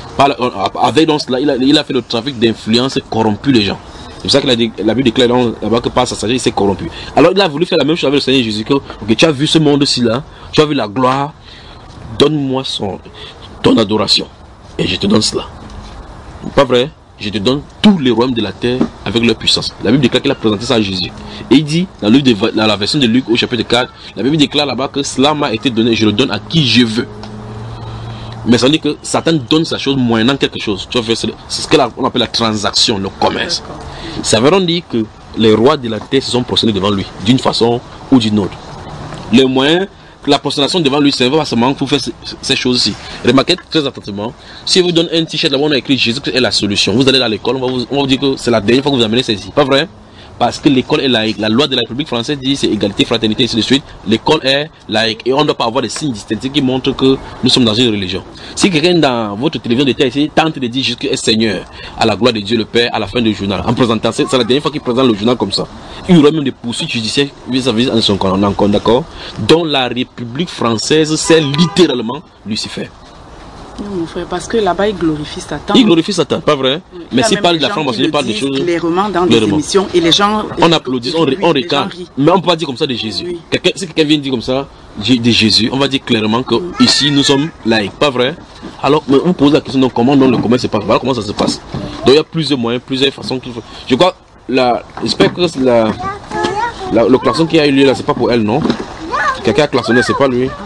S1: Avec donc cela, il a, il a fait le trafic d'influence et corrompu les gens. C'est pour ça que la, la Bible déclare là-bas que par sa sagesse il s'est corrompu. Alors il a voulu faire la même chose avec le Seigneur Jésus. Que okay, tu as vu ce monde-ci là, tu as vu la gloire, donne-moi son, ton adoration et je te donne cela. Pas vrai? Je te donne tous les royaumes de la terre avec leur puissance. La Bible déclare qu'il a présenté ça à Jésus. Et il dit, dans, le, dans la version de Luc au chapitre quatre, la Bible déclare là-bas que cela m'a été donné, je le donne à qui je veux. Mais ça veut dire que Satan donne sa chose moyennant quelque chose. Tu vois, c'est ce qu'on appelle la transaction, le commerce. Ça veut dire que les rois de la terre se sont prosternés devant lui, d'une façon ou d'une autre. Les moyens, la prosternation devant lui, c'est pas seulement pour faire ces, ces choses-ci. Remarquez très attentivement, si vous donne un t-shirt là-bas, on a écrit Jésus est la solution. Vous allez dans l'école, on va vous, on va vous dire que c'est la dernière fois que vous amenez ceci. Pas vrai? Parce que l'école est laïque. La loi de la République française dit c'est égalité, fraternité, et ainsi de suite. L'école est laïque. Et on ne doit pas avoir des signes distinctifs qui montrent que nous sommes dans une religion. Si quelqu'un dans votre télévision d'état ici tente de dire Jésus est Seigneur, à la gloire de Dieu le Père, à la fin du journal, en présentant, c'est la dernière fois qu'il présente le journal comme ça. Il y aura même des poursuites judiciaires vis-à-vis de son compte, d'accord? Dont la République française, c'est littéralement Lucifer.
S3: Non, mon frère, parce que là-bas, il glorifie Satan.
S1: Il glorifie Satan, pas vrai?
S2: Oui.
S1: Mais
S2: Là,
S1: s'il
S2: même
S1: parle
S2: les
S1: de la
S2: gens
S1: franc-maçonnerie,
S2: qui
S1: il parle
S2: le
S1: des choses.
S2: disent clairement dans
S1: clairement.
S2: des émissions et les gens.
S1: On applaudit, on, on réclame. Mais on ne peut pas dire comme ça de Jésus.
S2: Oui.
S1: Quelqu'un, si quelqu'un vient dire comme ça de Jésus, on va dire clairement que ici nous sommes laïcs, pas vrai? Alors, mais on pose la question donc comment donc, le commerce se passe? Voilà comment ça se passe. Donc il y a plusieurs moyens, plusieurs façons qu'il faut. Je crois, la, j'espère que la, la, le klaxon qui a eu lieu là, c'est pas pour elle, non? Quelqu'un a klaxonné, c'est pas lui.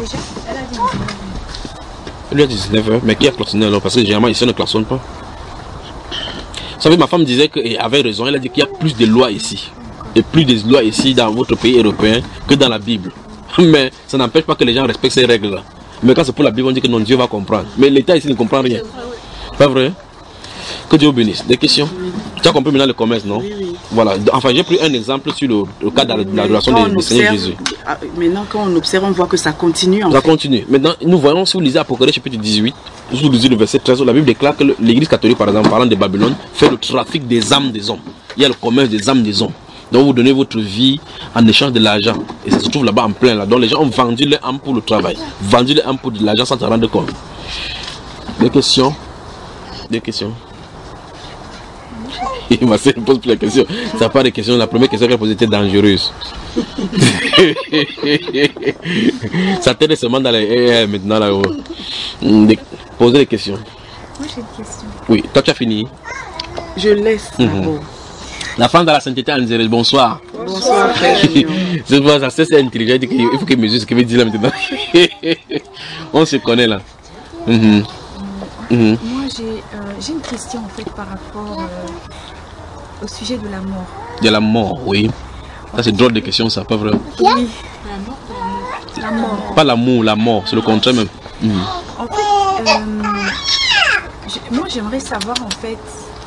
S1: Lui a dix-neuf heures, mais qui a klaxonné alors? Parce que généralement ici on ne klaxonne pas. Vous savez, ma femme disait qu'elle avait raison, elle a dit qu'il y a plus de lois ici. Et plus de lois ici dans votre pays européen que dans la Bible. Mais ça n'empêche pas que les gens respectent ces règles-là. Mais quand c'est pour la Bible, on dit que non, Dieu va comprendre. Mais l'État ici ne comprend rien. Pas vrai? Que Dieu vous bénisse. Des questions? Tu as compris maintenant le commerce, non?
S2: Oui, oui.
S1: Voilà. Enfin, j'ai pris un exemple sur le, le cas de la- de l'adoration
S2: Quand
S1: du
S2: on
S1: du Seigneur
S2: observe-
S1: Jésus.
S2: ah, Maintenant, quand on observe, on voit que ça continue. En
S1: Ça
S2: fait.
S1: continue. Maintenant, nous voyons, si vous lisez Apocalypse chapitre dix-huit, si vous lisez le verset treize, la Bible déclare que le- l'Église catholique, par exemple, parlant de Babylone, fait le trafic des âmes des hommes. Il y a le commerce des âmes des hommes. Donc vous donnez votre vie en échange de l'argent. Et ça se trouve là-bas en plein là. Donc les gens ont vendu leur âme pour le travail. Vendu leur âme pour de l'argent sans se rendre compte. Des questions? Des questions? Et ma soeur pose plus la question. Ça n'a pas de questions. La première question qu'elle posait était dangereuse. Ça t'aide seulement dans les eh, eh, maintenant là-haut. Des- Posez des questions.
S4: Moi j'ai une question.
S1: Oui, toi tu as fini.
S2: Je laisse
S1: Mhm.
S2: d'abord.
S1: La femme dans la sainteté en Zéré, bonsoir.
S2: Bonsoir, frère. Junior.
S1: Je vois ça, c'est intelligent. Il dit qu'il- il faut qu'il mesure ce qu'il veut dire là maintenant. On se connaît là. Mhm. Mhm.
S4: Moi j'ai euh, j'ai une question en fait par rapport euh, au sujet de la mort.
S1: De la mort, oui. Ça c'est drôle de question ça, pas vrai.
S4: Oui. La mort.
S1: Pas l'amour, la mort, c'est le contraire même. Mhm.
S4: En fait, euh, je- moi j'aimerais savoir en fait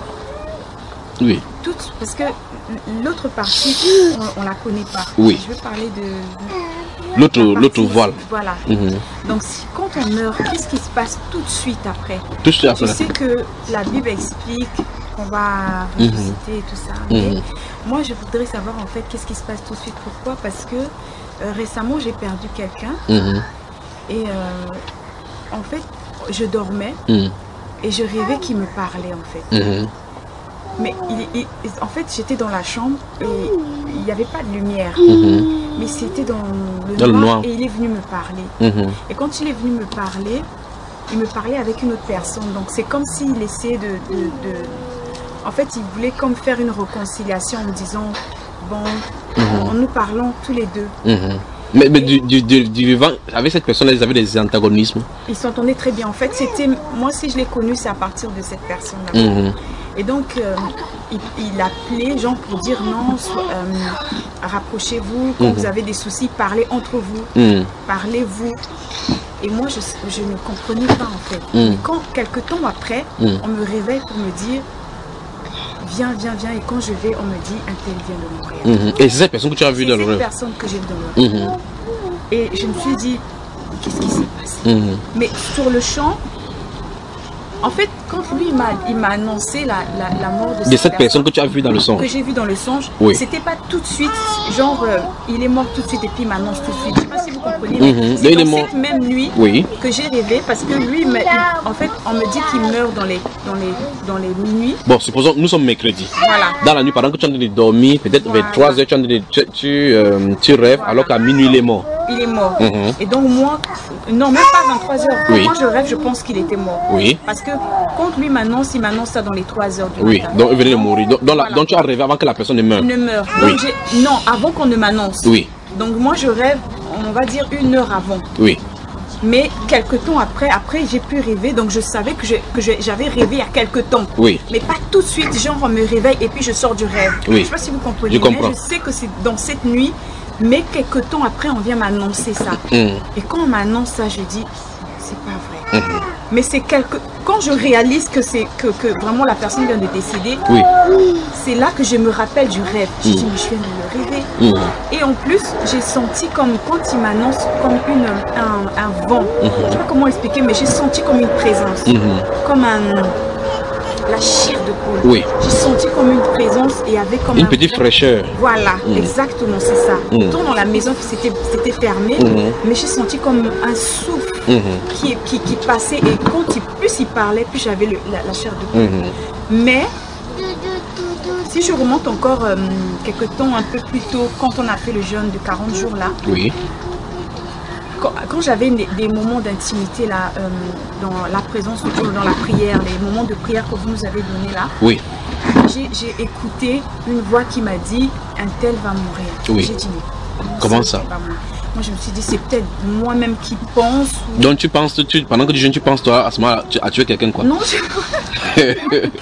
S1: Oui.
S4: toute, parce que l'autre partie on, on la connaît pas.
S1: Oui.
S4: Je veux parler de
S1: L'autre
S4: la
S1: l'autre
S4: partie-
S1: voile.
S4: Voilà.
S1: Mhm.
S4: Donc si, quand on meurt, qu'est-ce qui se passe tout de suite après?
S1: Tout de suite
S4: Je
S1: après.
S4: sais que la Bible explique qu'on va ressusciter et tout ça. Mais
S1: Mhm.
S4: moi, je voudrais savoir en fait qu'est-ce qui se passe tout de suite. Pourquoi? Parce que euh, récemment, j'ai perdu quelqu'un
S1: Mhm.
S4: et euh, en fait, je dormais
S1: Mhm.
S4: et je rêvais qu'il me parlait en fait.
S1: Mhm.
S4: Mais il, il- en fait, j'étais dans la chambre et il n'y avait pas de lumière.
S1: Mhm.
S4: Mais c'était dans le,
S1: Dans le
S4: noir,
S1: noir.
S4: et il est venu me parler.
S1: Mhm.
S4: Et quand il est venu me parler, il me parlait avec une autre personne. Donc c'est comme s'il essayait de, de, de- En fait, il voulait comme faire une réconciliation en me disant, bon,
S1: Mhm.
S4: en nous parlons tous les deux.
S1: Mhm. Mais, mais du, du, du, du vivant, avec cette personne-là, ils avaient des antagonismes.
S4: Ils s'entendaient très bien. En fait, c'était... Moi, si je l'ai connu, c'est à partir de cette personne-là.
S1: Mhm.
S4: Et donc, euh, il, il appelait, genre, pour dire non, so- euh, rapprochez-vous, quand
S1: Mhm.
S4: vous avez des soucis, parlez entre vous,
S1: Mhm.
S4: parlez-vous. Et moi, je, je ne comprenais pas, en fait.
S1: Mhm.
S4: Quand, quelques temps après,
S1: Mhm.
S4: on me réveille pour me dire, viens, viens, viens. Et quand je vais, on me dit, un tel vient de mourir.
S1: Mhm. Et c'est cette personne que tu as vue
S4: C'est
S1: dans le
S4: cette
S1: rêve.
S4: personne que j'ai vue dans le rêve.
S1: Mhm.
S4: Et je me suis dit, qu'est-ce qui s'est passé?
S1: Mhm.
S4: Mais sur le champ, en fait, quand lui il m'a il m'a annoncé la, la, la mort de,
S1: De cette personne que tu as vue dans le songe.
S4: que j'ai vue dans le songe,
S1: Oui.
S4: c'était pas tout de suite, genre euh, il est mort tout de suite et puis il m'annonce tout de suite. Je sais pas si vous comprenez, mais
S1: Mhm.
S4: c'est
S1: Il est
S4: dans
S1: mort.
S4: cette même nuit
S1: Oui.
S4: que j'ai rêvé parce que lui, il m'a- il- en fait, on me dit qu'il meurt dans les, dans les, dans les minuit.
S1: Bon, supposons, nous sommes mercredi.
S4: Voilà.
S1: Dans la nuit, pendant que tu es en train de dormir, peut-être
S4: Voilà.
S1: vers trois heures, tu, es en train de- tu, tu, euh, tu rêves,
S4: Voilà.
S1: alors qu'à minuit, il est mort.
S4: Il est mort.
S1: Mhm.
S4: Et donc moi, non, même pas vingt-trois heures.
S1: Oui.
S4: Quand je rêve, je pense qu'il était mort.
S1: Oui.
S4: Parce que quand lui m'annonce, il m'annonce ça dans les trois heures du
S1: Oui,
S4: matin.
S1: donc il venait de mourir. Donc, donc, la-
S4: Voilà.
S1: donc tu as rêvé avant que la personne ne meure.
S4: Il ne meurt.
S1: Oui.
S4: Donc, j'ai- non, avant qu'on ne m'annonce.
S1: Oui,
S4: Donc moi je rêve, on va dire une heure avant.
S1: oui.
S4: Mais quelques temps après, après j'ai pu rêver, donc je savais que je- que je- j'avais rêvé il y a quelques temps.
S1: Oui.
S4: Mais pas tout de suite, genre on me réveille et puis je sors du rêve.
S1: Oui.
S4: Je sais pas si vous comprenez,
S1: Je comprends.
S4: mais je sais que c'est dans cette nuit, mais quelques temps après on vient m'annoncer ça.
S1: Mhm.
S4: Et quand on m'annonce ça, je dis, c'est pas vrai.
S1: Mhm.
S4: Mais c'est quelque... Quand je réalise que, c'est que, que vraiment la personne vient de décéder,
S1: Oui.
S4: c'est là que je me rappelle du rêve. Je dis, mais je viens de le rêver.
S1: Mhm.
S4: Et en plus, j'ai senti comme, quand il m'annonce, comme une, un, un vent. Je ne sais pas comment expliquer, mais j'ai senti comme une présence.
S1: Mhm.
S4: Comme un, la chair de poule.
S1: Oui.
S4: J'ai senti comme une présence et avec comme
S1: Une
S4: un
S1: petite
S4: vent.
S1: fraîcheur.
S4: Voilà, exactement, c'est ça.
S1: Mhm.
S4: Pourtant, dans la maison, c'était c'était fermé,
S1: Mhm.
S4: mais j'ai senti comme un souffle mmh. qui, qui, qui passait, et quand il, plus il parlait, plus j'avais la, la chair de poule. Mmh. Mais si je remonte encore euh, quelques temps un peu plus tôt, quand on a fait le jeûne de quarante jours là,
S1: oui.
S4: quand, quand j'avais des, des moments d'intimité là, euh, dans la présence de Dieu, dans la prière, les moments de prière que vous nous avez donnés là,
S1: oui.
S4: j'ai écouté une voix qui m'a dit un tel va mourir.
S1: Oui.
S4: J'ai dit mais
S1: comment ça?
S4: Moi je me suis dit c'est peut-être moi-même qui pense. Ou...
S1: Donc tu penses, tu, pendant que tu jeûnes, tu penses toi à ce moment-là tu as tué quelqu'un quoi?
S4: Non, je...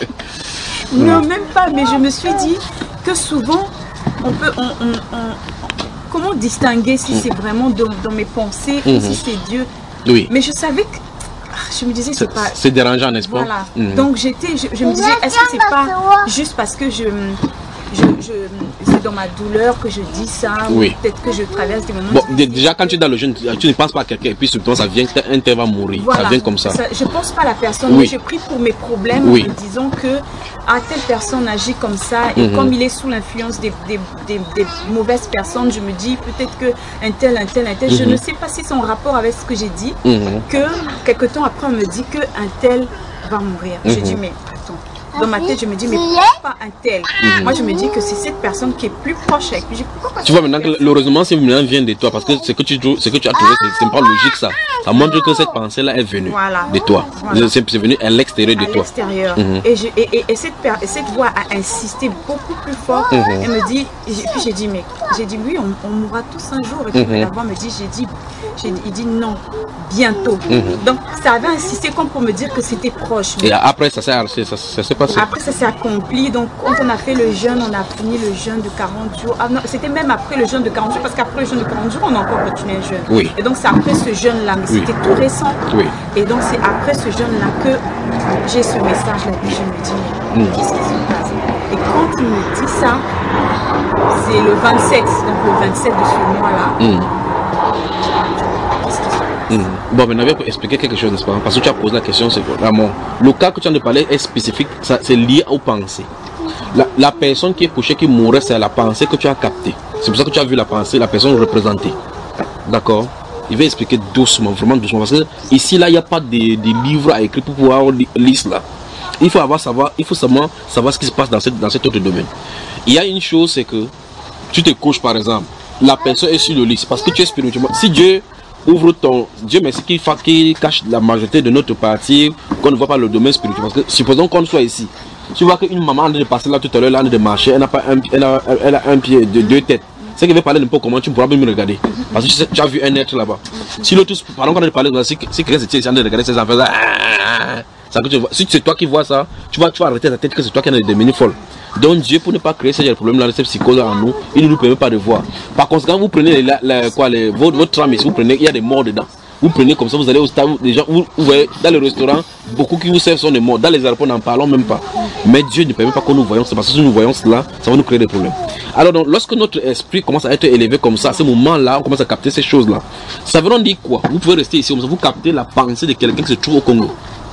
S4: non même pas, mais je me suis dit que souvent on peut, on, on, on, comment distinguer si c'est vraiment dans, dans mes pensées mm-hmm. ou si c'est Dieu.
S1: Oui.
S4: Mais je savais que je me disais c'est pas...
S1: C'est dérangeant, n'est-ce pas?
S4: Voilà.
S1: Mm-hmm.
S4: Donc j'étais, je, je me disais, est-ce que c'est pas juste parce que je... je, je c'est dans ma douleur que je dis ça,
S1: oui.
S4: ou peut-être que je traverse des moments...
S1: Bon, déjà quand tu es dans le jeûne, tu ne penses pas à quelqu'un et puis subtilement ça vient, un tel va mourir, voilà. Ça vient comme ça. ça
S4: je ne pense pas à la personne,
S1: oui.
S4: mais je prie pour mes problèmes
S1: oui.
S4: en disant que ah, telle personne agit comme ça, et mm-hmm. comme il est sous l'influence des, des, des, des mauvaises personnes, je me dis peut-être qu'un tel, un tel, un tel, mm-hmm. je ne sais pas si c'est en rapport avec ce que j'ai dit, mm-hmm. que quelque temps après on me dit qu'un tel va mourir. Mm-hmm. Je dis mais attends. Dans ma tête, je me dis, mais pourquoi pas un tel? Mm-hmm. Moi, je me dis que c'est cette personne qui est plus proche avec lui.
S1: Tu vois maintenant que l'heureusement, c'est maintenant vient de toi, parce que ce que tu, ce que tu as trouvé, c'est pas logique ça. Ça montre que cette pensée-là est venue voilà. de toi. Voilà. C'est venu à l'extérieur de
S4: à
S1: toi.
S4: l'extérieur. Mm-hmm. Et, je, et, et, et, cette, et cette voix a insisté beaucoup plus fort. Mm-hmm. Elle me dit, et puis j'ai dit, mais j'ai dit, oui, on, on mourra tous un jour. Et puis mm-hmm. la voix me dit, j'ai dit, dit, il dit non, bientôt. Mm-hmm. Donc ça avait insisté comme pour me dire que c'était proche.
S1: Et après, ça s'est ça, ça, ça passé.
S4: Après, ça s'est accompli. Donc, quand on a fait le jeûne, on a fini le jeûne de quarante jours. Ah, c'était même après le jeûne de quarante jours, parce qu'après le jeûne de quarante jours, on a encore continué le jeûne.
S1: Oui.
S4: Et donc, c'est après ce jeûne-là, mais
S1: oui.
S4: c'était tout récent.
S1: Oui.
S4: Et donc, c'est après ce jeûne-là que j'ai ce message-là. Et je me dis, mais mm. qu'est-ce qui se passe? Et quand il me dit ça, c'est le vingt-sept, donc le vingt-sept de ce mois-là. Mm.
S1: Mmh. Bon, maintenant, je vais expliquer quelque chose, n'est-ce pas? Parce que tu as posé la question, c'est vraiment le cas que tu as de parler est spécifique, c'est lié aux pensées. La, la personne qui est couchée, qui mourrait, c'est la pensée que tu as captée. C'est pour ça que tu as vu la pensée, la personne représentée. D'accord? Il va expliquer doucement, vraiment doucement. Parce que ici, là, il n'y a pas de, de livres à écrire pour pouvoir lire cela. Il faut avoir savoir, il faut seulement savoir ce qui se passe dans, cette, dans cet autre domaine. Il y a une chose, c'est que tu te couches, par exemple, la personne est sur le lit, c'est parce que tu es spirituellement. Si Dieu ouvre ton Dieu merci qui, qui cache la majorité de notre partie, qu'on ne voit pas le domaine spirituel, parce que supposons qu'on soit ici, tu vois qu'une maman a de passer là tout à l'heure, là de marcher, elle n'a pas un, elle a, elle a un pied de deux têtes. C'est qu'elle veut parler n'importe comment, tu ne pourras même me regarder, parce que tu, sais, tu as vu un être là-bas. Si l'autre, pendant qu'on a parlé, si, si quelqu'un s'est en train de regarder ses enfants là, ça, que tu vois, si c'est toi qui vois ça, tu vas, tu vas arrêter ta tête que c'est toi qui as des mini folles. Donc Dieu, pour ne pas créer ce problème là, cette psychose en nous, il ne nous permet pas de voir. Par conséquent, vous prenez la, la, quoi, les, votre, votre tram, vous prenez, il y a des morts dedans. Vous prenez comme ça, vous allez au stade, des gens, vous, vous voyez, dans le restaurant, beaucoup qui vous servent sont des morts. Dans les aéroports, n'en parlons même pas. Mais Dieu ne permet pas que nous voyons, c'est parce que si nous voyons cela, ça va nous créer des problèmes. Alors donc, lorsque notre esprit commence à être élevé comme ça, à ce moment-là, on commence à capter ces choses-là. Ça veut dire quoi? Vous pouvez rester ici, vous captez la pensée de quelqu'un qui se trouve au Congo,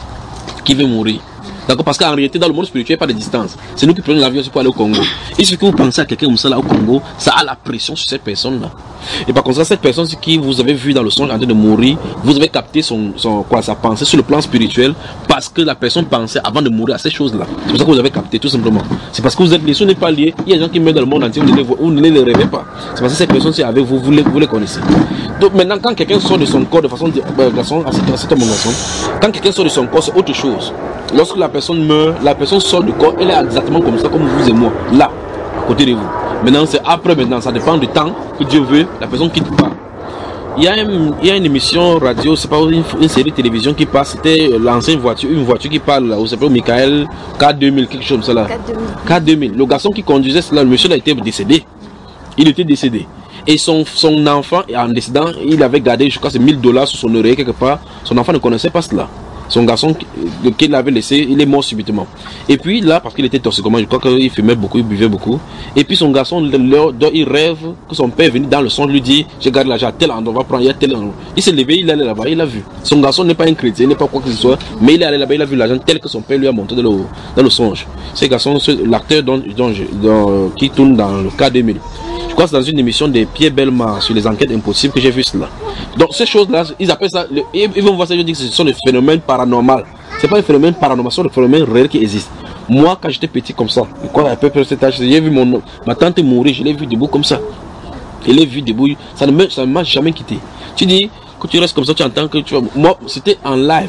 S1: qui veut mourir. D'accord, parce qu'en réalité, dans le monde spirituel, il n'y a pas de distance. C'est nous qui prenons l'avion pour aller au Congo. Il suffit que vous pensez à quelqu'un comme ça là au Congo, ça a la pression sur cette personne-là. Et par contre, cette personne qui vous avez vu dans le songe en train de mourir, vous avez capté son, son, quoi, sa pensée sur le plan spirituel, parce que la personne pensait avant de mourir à ces choses-là. C'est pour ça que vous avez capté, tout simplement. C'est parce que vous êtes, les sons n'est pas liés. Il y a des gens qui meurent dans le monde entier, vous ne les, vous ne les rêvez pas. C'est parce que cette personne, c'est avec vous, vous les, vous les connaissez. Donc maintenant, quand quelqu'un sort de son corps de façon, de, euh, garçon, à cet, à cet moment, quand quelqu'un sort de son corps, c'est autre chose. Lorsque la personne meurt, la personne sort du corps, elle est exactement comme ça, comme vous et moi, là, à côté de vous. Maintenant, c'est après, maintenant, ça dépend du temps que Dieu veut, la personne quitte pas. Il y a une, il y a une émission radio, c'est pas une, une série de télévision qui passe, c'était l'ancienne voiture, une voiture qui parle, là, où c'est pas Michael K deux mille, quelque chose comme ça là. K deux mille. Le garçon qui conduisait cela, le monsieur a été décédé. Il était décédé. Et son, son enfant, en décédant, il avait gardé, je crois, c'est mille dollars sur son oreille quelque part. Son enfant ne connaissait pas cela. Son garçon qu'il l'avait laissé, il est mort subitement. Et puis là, parce qu'il était toxicomane, je crois qu'il fumait beaucoup, il buvait beaucoup. Et puis son garçon, il rêve que son père est venu dans le songe, lui dit, j'ai gardé l'argent à tel endroit, on va prendre, il y a tel endroit. Il s'est levé, il est allé là-bas, il l'a vu. Son garçon n'est pas un chrétien, il n'est pas quoi que ce soit, mais il est allé là-bas, il a vu l'argent tel que son père lui a montré dans le, dans le songe. Ce garçon, l'acteur dont, dont, dont, qui tourne dans le K deux mille. crois que c'est dans une émission de Pierre Bellemare sur les enquêtes impossibles que j'ai vu cela. Donc ces choses-là, ils appellent ça, le, ils vont voir ça, ils disent que ce sont des phénomènes paranormaux. C'est pas un phénomène paranormal, ce sont des phénomènes réels qui existent. Moi, quand j'étais petit comme ça, quoi, à peu près cet âge, j'ai vu mon, ma tante mourir, je l'ai vu debout comme ça. Je l'ai vu debout, ça ne m'a jamais quitté. Tu dis, quand tu restes comme ça, tu entends que tu vois. Moi, c'était en live.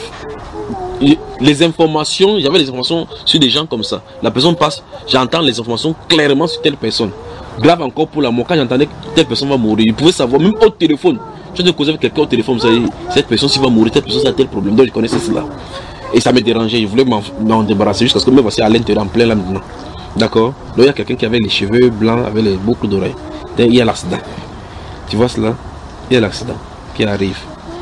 S1: Les informations, j'avais des informations sur des gens comme ça. La personne passe, j'entends les informations clairement sur telle personne. Grave encore pour la mort, quand j'entendais que telle personne va mourir, je pouvais savoir, même au téléphone. Je te causais avec quelqu'un au téléphone, vous savez, cette personne s'il va mourir, cette personne a tel problème. Donc je connaissais cela. Et ça me dérangeait, je voulais m'en débarrasser jusqu'à ce que me voici à l'intérieur en plein là maintenant. D'accord? Donc il y a quelqu'un qui avait les cheveux blancs, avec les boucles d'oreilles. Il y a l'accident. Tu vois cela? Il y a l'accident qui arrive.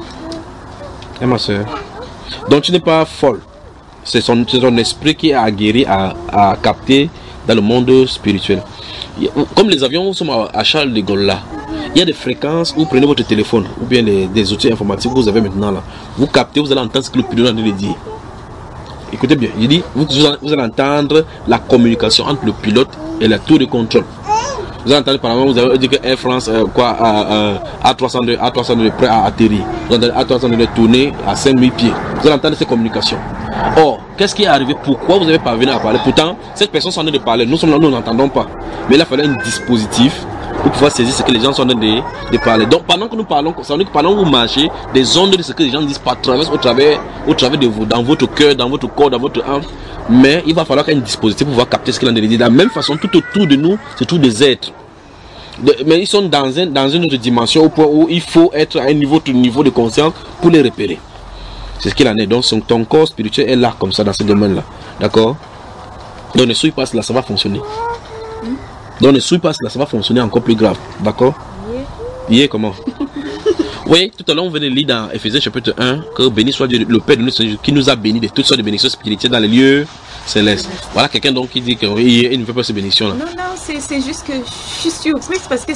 S1: Et ma soeur. Donc tu n'es pas folle. C'est son, son esprit qui a guéri, à, à capter dans le monde spirituel. Comme les avions sont à Charles de Gaulle là, il y a des fréquences où vous prenez votre téléphone ou bien les, des outils informatiques que vous avez maintenant là. Vous captez, vous allez entendre ce que le pilote est en train de dire. Écoutez bien, il dit, vous, vous allez entendre la communication entre le pilote et la tour de contrôle. Vous avez entendu par exemple, vous avez dit que Air France euh, quoi, euh, A trois cent deux est prêt à atterrir. Vous entendez A trois cent deux est tourné à cinq mille pieds. Vous allez entendre ces communications. Or, qu'est-ce qui est arrivé? Pourquoi vous n'avez pas venu à parler? Pourtant, cette personne s'en est de parler. Nous sommes là, nous n'entendons pas. Mais il a fallu un dispositif pour pouvoir saisir ce que les gens sont en train de, de parler. Donc, pendant que nous parlons, ça veut dire que pendant que vous marchez, des ondes de ce que les gens disent traversent au travers, au travers de vous, dans votre cœur, dans votre corps, dans votre âme. Mais il va falloir qu'il y ait un dispositif pour pouvoir capter ce qu'il en est dit. De la même façon, tout autour de nous, c'est tous des êtres. De, mais ils sont dans, un, dans une autre dimension au point où il faut être à un niveau, tout niveau de conscience pour les repérer. C'est ce qu'il en est. Donc son, ton corps spirituel est là comme ça dans ce domaine-là. D'accord? Donc ne souille pas cela, ça va fonctionner. Donc ne souille pas cela, ça va fonctionner encore plus grave. D'accord? Yeah. Yeah, comment? Oui, tout à l'heure on venait de lire dans Ephésiens chapitre un que béni soit Dieu, le Père de notre Seigneur, qui nous a bénis de toutes sortes de bénédictions spirituelles dans les lieux célestes. Voilà quelqu'un donc qui dit qu'il ne veut pas ces bénédictions là.
S4: Non, non, c'est juste que je suis surprise parce que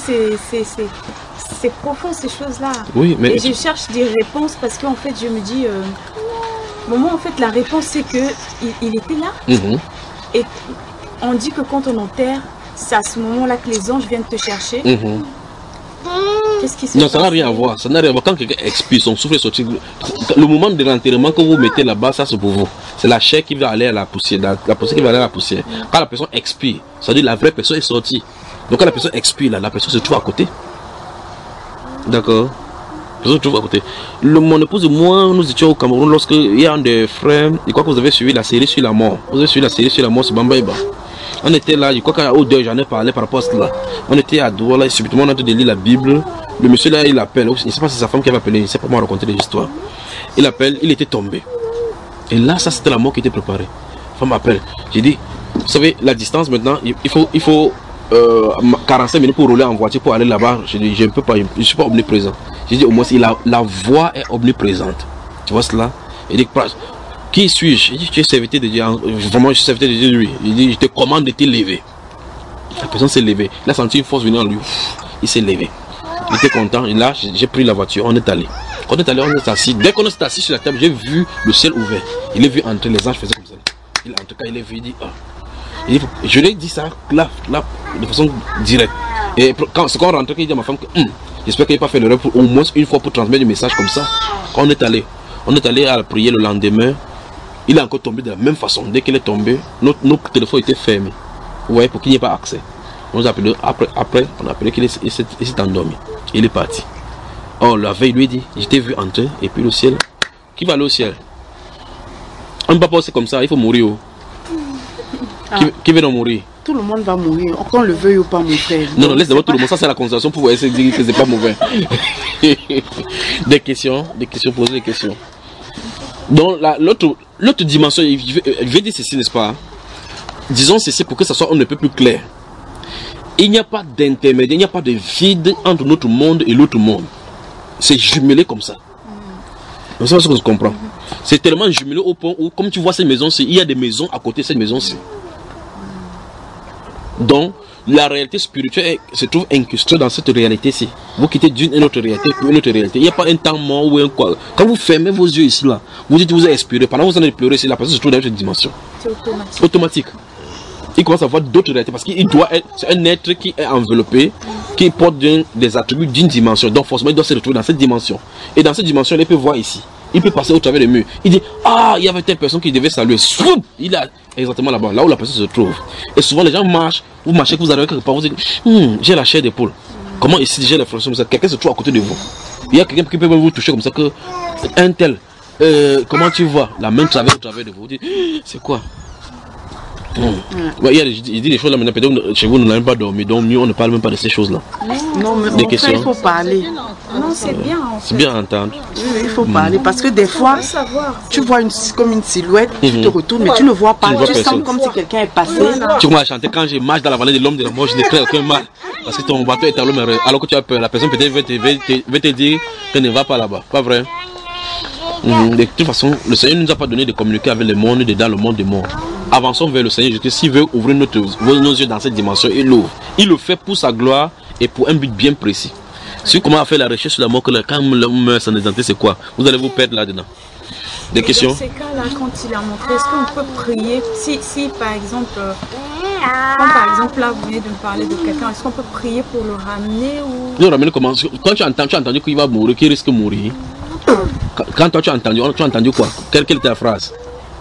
S4: c'est profond ces choses-là.
S1: Oui, mais.
S4: Et je cherche des réponses parce qu'en fait je me dis, euh, moment en fait la réponse c'est que il, il était là. Mm-hmm. Et on dit que quand on enterre, c'est à ce moment-là que les anges viennent te chercher. Mm-hmm. Qu'est-ce qui se
S1: non, ça n'a rien à voir. Ça n'a rien à voir. Quand quelqu'un expire, son souffle sorti, le moment de l'enterrement que vous mettez là-bas, ça c'est pour vous. C'est la chair qui va aller à la poussière, la poussière qui va aller à la poussière. Quand la personne expire, ça veut dire la vraie personne est sortie. Donc quand la personne expire, là, la personne se trouve à côté. D'accord. La personne se trouve à côté. Le, mon épouse et moi, nous étions au Cameroun lorsque il y a un des frères, je crois que vous avez suivi la série sur la mort. Vous avez suivi la série sur la mort sur Bambaïba. On était là, je crois qu'au deux, j'en ai parlé par rapport à cela. On était à Douala et subitement on a de lire la Bible. Le monsieur là, il appelle, je ne sais pas si c'est sa femme qui avait appelé, il ne sait pas moi raconter des histoires. Il appelle, il était tombé. Et là, ça c'était la mort qui était préparée. La femme appelle. J'ai dit, vous savez, la distance maintenant, il faut, il faut euh, quarante-cinq minutes pour rouler en voiture pour aller là-bas. Je dis, je ne peux pas, je ne suis pas omniprésent. J'ai dit, au moins, la, la voix est omniprésente. Tu vois cela? Il dit, qui suis-je? Il dit, tu es serviteur de Dieu. Vraiment, je suis serviteur de Dieu, lui. Il dit, je te commande de te lever. La personne s'est levée. Il a senti une force venir en lui. Il s'est levé. Il était content. Et là, j'ai pris la voiture. On est allé. Quand on est allé, on est assis. Dès qu'on est assis sur la table, j'ai vu le ciel ouvert. Il est vu entrer. Les anges faisaient comme ça. Il, en tout cas, il est vu. Il dit, ah. Il dit, je lui ai dit ça là, là, de façon directe. Et quand, quand on rentrait, il dit à ma femme que hum, j'espère qu'il n'a pas fait l'erreur au moins une fois pour transmettre des messages comme ça. Quand on est allé, on est allé à la prière le lendemain. Il est encore tombé de la même façon. Dès qu'il est tombé, notre, notre téléphone était fermé. Vous voyez, pour qu'il n'y ait pas accès. On nous a appelé, après, après, on a appelé qu'il s'est endormi. Il est parti. Oh, la veille, lui dit, je t'ai vu entrer, et puis le ciel. Qui va aller au ciel? On ne peut pas passer comme ça, il faut mourir. Ah. Qui, qui veut en mourir?
S3: Tout le monde va mourir, qu'on le veuille ou pas, mon frère.
S1: Non, non, laisse d'abord tout le monde. Ça, c'est la conversation pour essayer de dire que c'est pas mauvais. Des questions, des questions, poser des questions. Donc, l'autre dimension, je vais, je vais dire ceci, n'est-ce pas? Disons ceci pour que ça soit un peu plus clair. Il n'y a pas d'intermédiaire, il n'y a pas de vide entre notre monde et l'autre monde. C'est jumelé comme ça. C'est ça ce que je comprends. C'est tellement jumelé au point où, comme tu vois cette maison-ci, il y a des maisons à côté de cette maison-ci. Donc, la réalité spirituelle se trouve incrustée dans cette réalité-ci. Vous quittez d'une et autre réalité pour une autre réalité. Il n'y a pas un temps mort ou un quoi. Quand vous fermez vos yeux ici, là, vous dites que vous êtes expiré. Pendant que vous en allez pleurer, c'est la personne se trouve dans cette dimension.
S4: C'est automatique.
S1: automatique. Il commence à voir d'autres réalités parce qu'il doit être, c'est un être qui est enveloppé, qui porte des attributs d'une dimension. Donc forcément, il doit se retrouver dans cette dimension. Et dans cette dimension, il peut voir ici. Il peut passer au travers des murs. Il dit, ah, il y avait telle personne qui devait saluer. Swoop, il est exactement là-bas, là où la personne se trouve. Et souvent, les gens marchent, vous marchez, vous arrivez quelque part, vous dites, hm, j'ai la chair d'épaule. Comment ici, j'ai l'inflation comme ça? Quelqu'un se trouve à côté de vous. Il y a quelqu'un qui peut vous toucher comme ça, que un tel, euh, comment tu vois? La main traverse au travers de vous. Vous dites, c'est quoi? Mmh. Ouais, il, y a, il dit des choses là maintenant, peut-être chez vous nous n'avons pas dormi, donc mieux on ne parle même pas de ces choses là.
S3: Non, mais
S1: des
S3: mon
S1: questions.
S3: frère, il faut parler.
S4: Non, c'est bien. En fait.
S1: C'est bien à entendre.
S3: Oui, il faut mmh. parler parce que des fois, tu vois une, comme une silhouette, mmh. tu te retournes, mais tu ne vois pas. Tu, vois tu sens comme si quelqu'un est passé.
S1: Voilà. Tu m'as chanté quand j'ai marche dans la vallée de l'homme de la mort, je n'ai craint aucun mal. Parce que ton bateau est à l'homme, alors que tu as peur. La personne peut-être veut te, veut te, veut te dire qu'elle ne va pas là-bas. Pas vrai? Mmh. De toute façon, le Seigneur ne nous a pas donné de communiquer avec le monde de dans le monde des morts. Avançons vers le Seigneur. S'il veut ouvrir notre, nos yeux dans cette dimension, il l'ouvre. Il le fait pour sa gloire et pour un but bien précis. Si comment faire la recherche sur la mort, que le, quand l'homme meurt sans identité, c'est quoi? Vous allez vous perdre là-dedans. Des questions?
S4: Dans ces cas-là, quand il a montré, est-ce qu'on peut prier si, si par exemple, euh, quand par exemple là vous venez de me parler de quelqu'un, est-ce qu'on peut prier pour le ramener ou...
S1: Le ramener comment? Quand tu as entendu, tu as entendu qu'il va mourir, qu'il risque de mourir. Quand toi tu as entendu, tu as entendu quoi? Quelle, quelle était la phrase?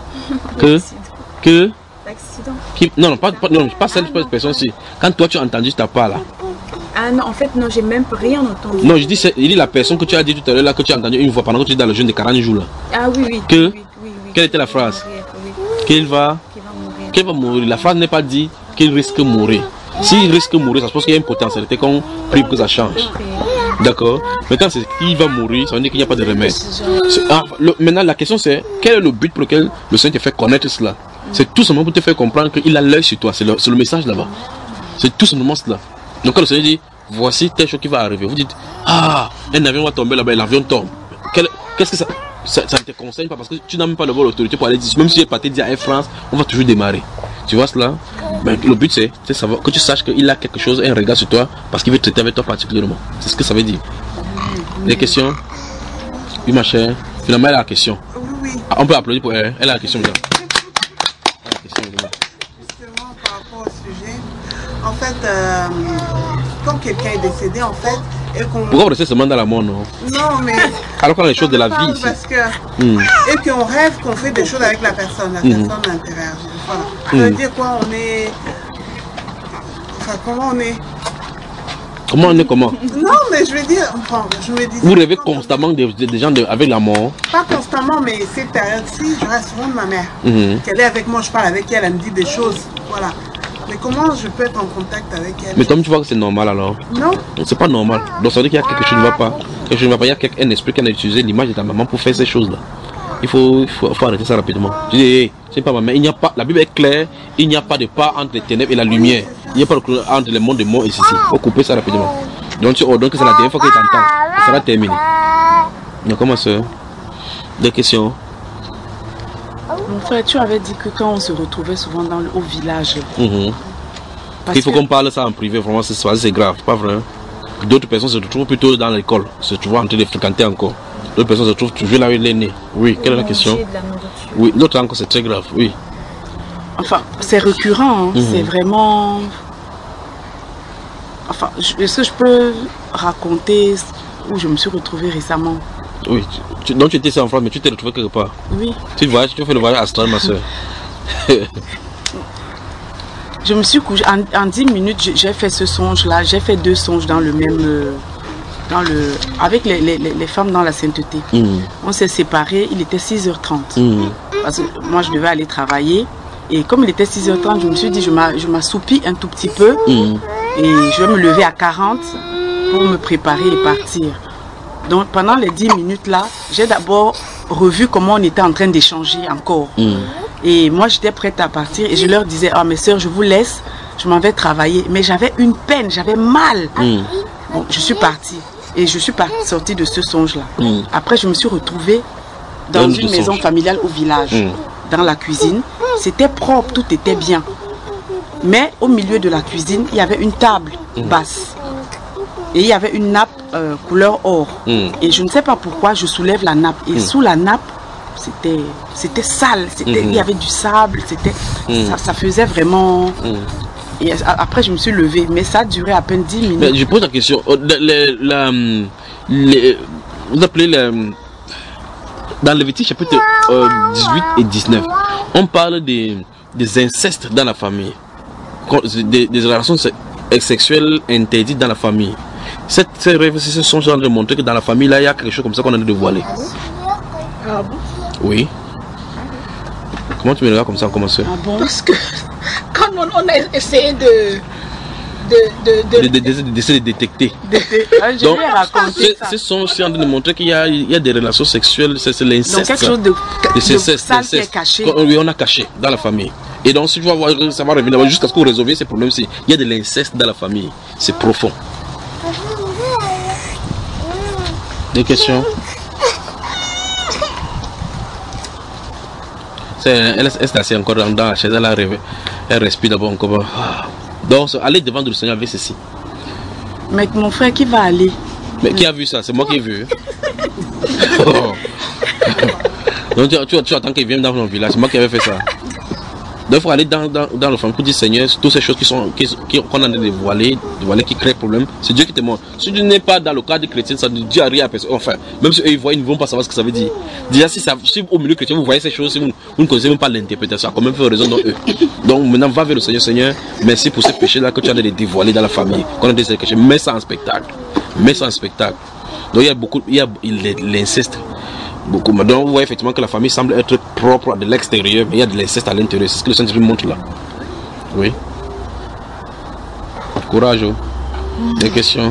S1: Que Que
S4: L'accident.
S1: Qui, non, non, pas, pas, non, pas cette personne-ci. Quand toi tu as entendu ta part là.
S4: Ah non, en fait, non, j'ai même rien entendu.
S1: Non, je dis, il dit la personne que tu as dit tout à l'heure là, que tu as entendu une fois pendant que tu es dans le jeûne de quarante jours là.
S4: Ah oui, oui.
S1: Que
S4: oui, oui, oui,
S1: Quelle était la phrase?
S4: Oui.
S1: Qu'il va
S4: Qu'il va mourir.
S1: Qu'il va mourir. La phrase n'est pas dit qu'il risque de mourir. S'il risque de mourir, ça suppose qu'il y a une potentialité qu'on prie pour que ça change. D'accord. Maintenant, c'est qu'il va mourir, ça veut dire qu'il n'y a pas de remède. Ah, le, maintenant, la question c'est, quel est le but pour lequel le Seigneur te fait connaître cela? C'est tout simplement pour te faire comprendre qu'il a l'œil sur toi. C'est le, le message là-bas. C'est tout simplement cela. Donc quand le Seigneur dit, voici telle chose qui va arriver, vous dites, ah, un avion va tomber là-bas et l'avion tombe. Qu'est-ce que ça, ça, ça ne te conseille pas parce que tu n'as même pas le vol d'autorité pour aller dire, même si tu es parti dire à Air France, on va toujours démarrer. Tu vois cela? Ben, le but c'est de savoir que tu saches qu'il a quelque chose, un regard sur toi, parce qu'il veut traiter avec toi particulièrement. C'est ce que ça veut dire. Des questions? Oui, ma chère. Finalement, elle a la question.
S2: Oui, oui.
S1: Ah, on peut applaudir pour elle. Elle a la question. Elle a la question.
S2: Justement, par rapport au sujet, en fait, euh, quand quelqu'un est décédé, en fait, et qu'on...
S1: Pourquoi vous restez seulement dans la mort, non?
S2: Non, mais...
S1: Alors qu'on a les choses de la vie ici.
S2: Parce que... Mm. Et qu'on rêve qu'on fait des choses avec la personne. La mm. personne interagit. Voilà. Ça veut mm. dire quoi? On est... Enfin, comment on est...
S1: Comment on est comment?
S2: Non, mais je veux dire... Enfin, je me dis...
S1: Vous rêvez constamment des de, de gens de, avec la mort?
S2: Pas constamment, mais cette période-ci, je reste souvent de ma mère.
S1: Mm.
S2: Elle est avec moi, je parle avec elle, elle me dit des choses. Voilà. Mais comment je peux être en contact avec elle?
S1: Mais Tom, tu vois que c'est normal alors?
S2: Non.
S1: C'est pas normal. Donc ça veut dire qu'il y a quelque chose qui ne va pas. Quelque chose ne va pas. Il y a quelque, un esprit qui a utilisé l'image de ta maman pour faire ces choses-là. Il faut, il faut, faut arrêter ça rapidement. Je dis, hey, c'est pas ma mère. Il n'y a pas, la Bible est claire. Il n'y a pas de pas entre les ténèbres et la lumière. Il n'y a pas de entre le monde des morts et ceci. Il faut couper ça rapidement. Donc tu ordonnes que c'est la dernière fois qu'il t'entend. Ça sera terminé. Donc comment ça? Des questions?
S3: Mon frère, tu avais dit que quand on se retrouvait souvent dans le, au village,
S1: mm-hmm. il faut qu'on parle ça en privé, vraiment c'est grave, pas vrai. D'autres personnes se retrouvent plutôt dans l'école, se trouvent en train de fréquenter encore. D'autres personnes se trouvent toujours là où il est né. Oui, quelle est la question? Oui, l'autre encore c'est très grave, oui.
S3: Enfin, c'est récurrent, hein. Mm-hmm. C'est vraiment... Enfin, est-ce que je peux raconter où je me suis retrouvée récemment?
S1: Oui, tu, donc tu étais ici en France, mais tu t'es retrouvé quelque part.
S3: Oui.
S1: Tu voyages, tu fais le voyage astral, ma soeur.
S3: Je me suis couché, en, en dix minutes, j'ai fait ce songe-là, j'ai fait deux songes dans le même... Dans le, avec les, les, les femmes dans la sainteté. Mm. On s'est séparés, il était six heures trente. Mm. Parce que moi, je devais aller travailler. Et comme il était six heures trente, je me suis dit, je m'assoupis un tout petit peu. Mm. Et je vais me lever à quarante pour me préparer et partir. Donc pendant les dix minutes là, j'ai d'abord revu comment on était en train d'échanger encore. Mm. Et moi j'étais prête à partir et je leur disais, ah mes soeurs, je vous laisse, je m'en vais travailler. Mais j'avais une peine, j'avais mal. Mm. Bon, je suis partie et je suis partie, sortie de ce songe là. Mm. Après je me suis retrouvée dans Donne une maison songe. familiale au village, mm. dans la cuisine. C'était propre, tout était bien. Mais au milieu de la cuisine, il y avait une table mm. basse. Et il y avait une nappe euh, couleur or. Mm. Et je ne sais pas pourquoi, je soulève la nappe. Et mm. sous la nappe, c'était c'était sale. Mm-hmm. Il y avait du sable. Mm. Ça, ça faisait vraiment... Mm. Et après, je me suis levée, mais ça a duré à peine dix minutes.
S1: Mais je pose la question. Les, la, les, vous appelez les, dans Lévitique chapitre euh, dix-huit et dix-neuf, on parle des, des incestes dans la famille, des, des relations sexuelles interdites dans la famille. Cette, ces réflexions sont en train de montrer que dans la famille, là, il y a quelque chose comme ça qu'on a dévoilé.
S3: Ah bon?
S1: Oui. Comment tu me regardes comme ça, comment ça?
S3: Ah bon?
S5: Parce que quand on, on a essayé de de, de, de,
S1: de, de, de, de, de détecter.
S3: Ah, je
S1: donc,
S3: vais raconter ça.
S1: Ce sont aussi en train de montrer qu'il y a, il y a des relations sexuelles, c'est l'inceste.
S3: Donc quelque chose de,
S1: de, de
S3: sale qui est caché.
S1: Oui, on a caché dans la famille. Et donc si tu vas voir, ça va revenir jusqu'à ce qu'on résolve ces problèmes-ci. Il y a de l'inceste dans la famille. C'est profond. Des questions? Elle est assise encore dans la chaise, elle, arrive, elle respire d'abord encore. Donc, allez devant le Seigneur avec ceci.
S3: Mais mon frère qui va aller?
S1: Mais qui a vu ça? C'est moi qui ai vu. Oh. Donc, tu, tu, tu attends qu'il vienne dans mon village, c'est moi qui avais fait ça. Donc il faut aller dans, dans, dans le famille pour dire Seigneur, toutes ces choses qui sont qui, qui, qu'on a dévoilées, dévoilées, qui créent problème, c'est Dieu qui te montre. Si tu n'es pas dans le cadre chrétien, ça ne dit rien à personne. Enfin, même si eux ils voient, ils ne vont pas savoir ce que ça veut dire. Déjà, si, ça, si au milieu chrétien vous voyez ces choses, si vous, vous ne connaissez même pas l'interprétation, ça a quand même fait raison dans eux. Donc maintenant, va vers le Seigneur, Seigneur, merci pour ces péchés-là que tu as de les dévoiler dans la famille. Qu'on a des péchés, mets ça en spectacle. Mets ça en spectacle. Donc il y a beaucoup, il y a l'inceste. Beaucoup. Donc vous voyez effectivement que la famille semble être propre de l'extérieur, mais il y a de l'inceste à l'intérieur. C'est ce que le Saint-Esprit montre là. Oui. Courage. Oh. Des questions?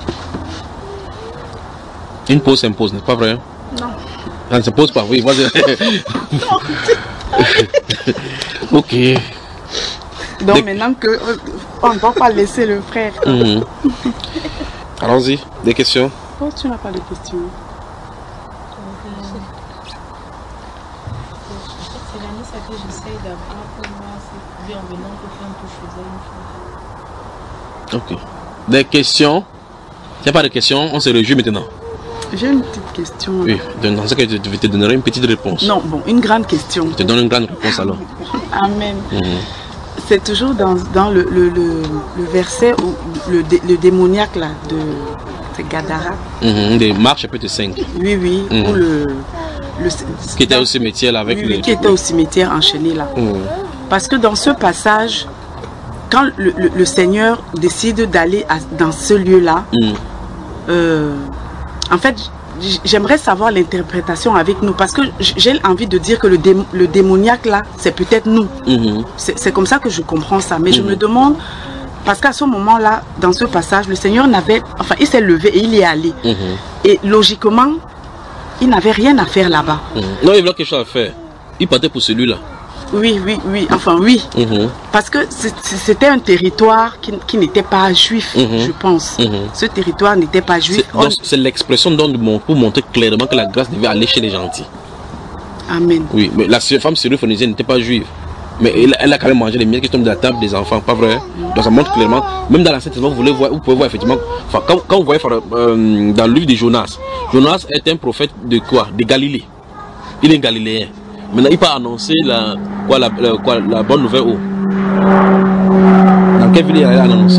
S1: Une pause s'impose, n'est-ce pas vrai?
S5: Non.
S1: Ça ne s'impose pas, oui. Ok.
S3: Donc
S1: des...
S3: maintenant que on ne va pas laisser le frère.
S1: Mmh. Allons-y. Des questions?
S3: Oh, tu n'as pas de questions. Ok. Des questions? Il n'y a pas de questions, on se réjouit maintenant. J'ai une petite question.
S1: Oui, dans ce cas, je te donnerai une petite réponse.
S3: Non, bon, une grande question.
S1: Je te donne une grande réponse alors.
S3: Amen.
S1: Mm-hmm.
S3: C'est toujours dans, dans le, le, le, le verset où le, le démoniaque là, de, de Gadara.
S1: Mm-hmm. Des Marc chapitre cinq.
S3: Oui, oui, mm-hmm. Où le, le,
S1: qui était au cimetière là, avec
S3: oui,
S1: les...
S3: oui, qui était au cimetière enchaîné là. Mm-hmm. Parce que dans ce passage, quand le, le, le Seigneur décide d'aller dans ce lieu-là, mm. euh, en fait, j'aimerais savoir l'interprétation avec nous, parce que j'ai envie de dire que le, dé, le démoniaque là, c'est peut-être nous. Mm-hmm. C'est comme ça que je comprends ça. Mais mm-hmm. je me demande, parce qu'à ce moment-là, dans ce passage, le Seigneur n'avait, enfin, il s'est levé et il y est allé. Mm-hmm. Et logiquement, il n'avait rien à faire là-bas.
S1: Mm-hmm. Non, il avait quelque chose à faire. Il partait pour celui-là.
S3: Oui, oui, oui, enfin oui. Mmh. Parce que c'était un territoire qui, qui n'était pas juif, mmh. je pense. Mmh. Ce territoire n'était pas juif.
S1: C'est On... l'expression pour montrer clairement que la grâce devait aller chez les gentils.
S3: Amen.
S1: Oui, mais la femme syrophénicienne n'était pas juive. Mais elle, elle a quand même mangé les miettes qui tombent de la table des enfants, pas vrai? Mmh. Donc ça montre clairement, même dans la Sainte, vous, voulez voir, vous pouvez voir effectivement, enfin, quand, quand vous voyez euh, dans le livre de Jonas, Jonas est un prophète de quoi? De Galilée. Il est galiléen. Maintenant, il peut annoncer la, quoi, la, la, quoi, la bonne nouvelle où? Dans quelle ville il a annoncé?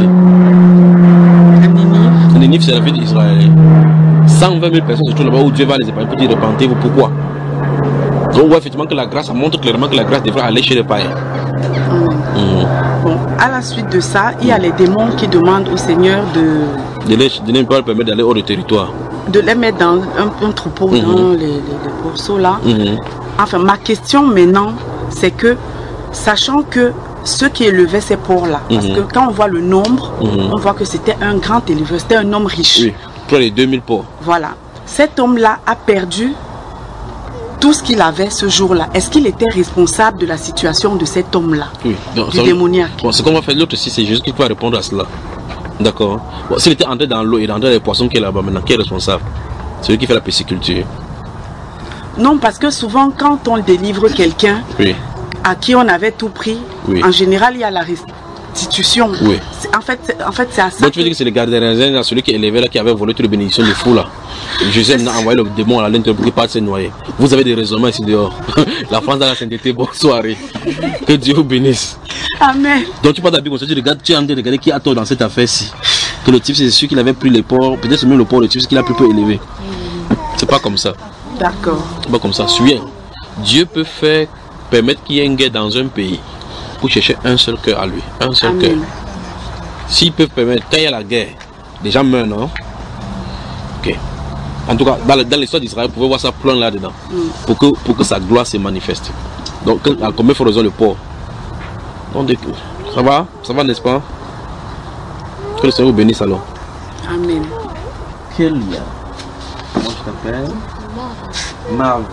S3: Ninive.
S1: Ninive, c'est la ville d'Israël. cent vingt mille personnes se trouvent là-bas où Dieu va les épargner pour dire repentez-vous. Pourquoi? Donc, on voit effectivement que la grâce, ça montre clairement que la grâce devrait aller chez les païens.
S3: Mmh. Mmh. Bon, à la suite de ça, il y a les démons qui demandent au Seigneur de.
S1: De, les, de ne pas leur permettre d'aller hors du territoire.
S3: De les mettre dans un, un troupeau, mmh. dans les, les, les pourceaux là. Mmh. Enfin, ma question maintenant, c'est que, sachant que ceux qui élevaient ces porcs-là, mm-hmm. parce que quand on voit le nombre, mm-hmm. on voit que c'était un grand éleveur, c'était un homme riche.
S1: Oui, pour les deux mille porcs.
S3: Voilà. Cet homme-là a perdu tout ce qu'il avait ce jour-là. Est-ce qu'il était responsable de la situation de cet homme-là?
S1: Oui. Donc,
S3: du démoniaque.
S1: Bon, ce qu'on va faire l'autre, si c'est Jésus qui peut répondre à cela. D'accord. Bon, s'il était entré dans l'eau et dans les poissons qui est là-bas maintenant, qui est responsable? Celui qui fait la pisciculture.
S3: Non, parce que souvent, quand on délivre quelqu'un oui. à qui on avait tout pris, oui. en général, il y a la, res restitution.
S1: Oui.
S3: En fait, en fait c'est à ça.
S1: Donc tu veux dire que c'est le gardien, celui qui est élevé là, qui avait volé toutes les bénédictions du fou là. Jésus a envoyé le démon à la lente pour qu'il parte se noyer. Vous avez des raisonnements ici dehors. La France dans la sainteté, bonne soirée. Que Dieu vous bénisse.
S3: Amen.
S1: Donc tu parles d'habitude, tu regardes, tu es en train de regarder qui a tort dans cette affaire-ci. Que le type c'est sûr qu'il avait pris les porcs, peut-être même le porc, le type c'est qu'il a plus peu élevé. C'est pas comme ça.
S3: D'accord.
S1: C'est pas comme ça. Suis. Dieu peut faire permettre qu'il y ait une guerre dans un pays pour chercher un seul cœur à lui, un seul cœur. S'ils peuvent permettre, quand il y a la guerre, les gens meurent, non? Ok. En tout cas, dans l'histoire d'Israël, vous pouvez voir ça plein là-dedans, mm. pour, que, pour que sa gloire se manifeste. Donc, à combien faut raison le porc? Donc, ça va? Ça va, n'est-ce pas? Que le Seigneur vous bénisse alors.
S3: Amen.
S1: Quel lien? Moi, je t'appelle Marvel.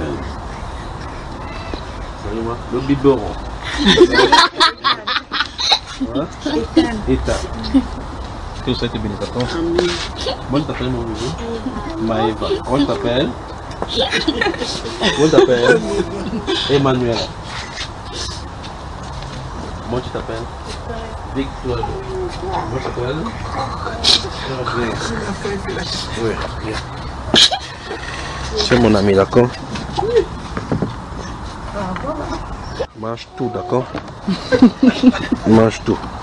S1: Salut-moi. Le biberon. État. Que le Seigneur te bénisse. Amen. Moi, je t'appelle mon bébé Maëva. Moi, je t'appelle Moi, je t'appelle Emmanuel. Moi, tu t'appelles Victoire. Moi, je t'appelle Oui, bien. C'est mon ami, d'accord? Mange tout, d'accord? Mange tout.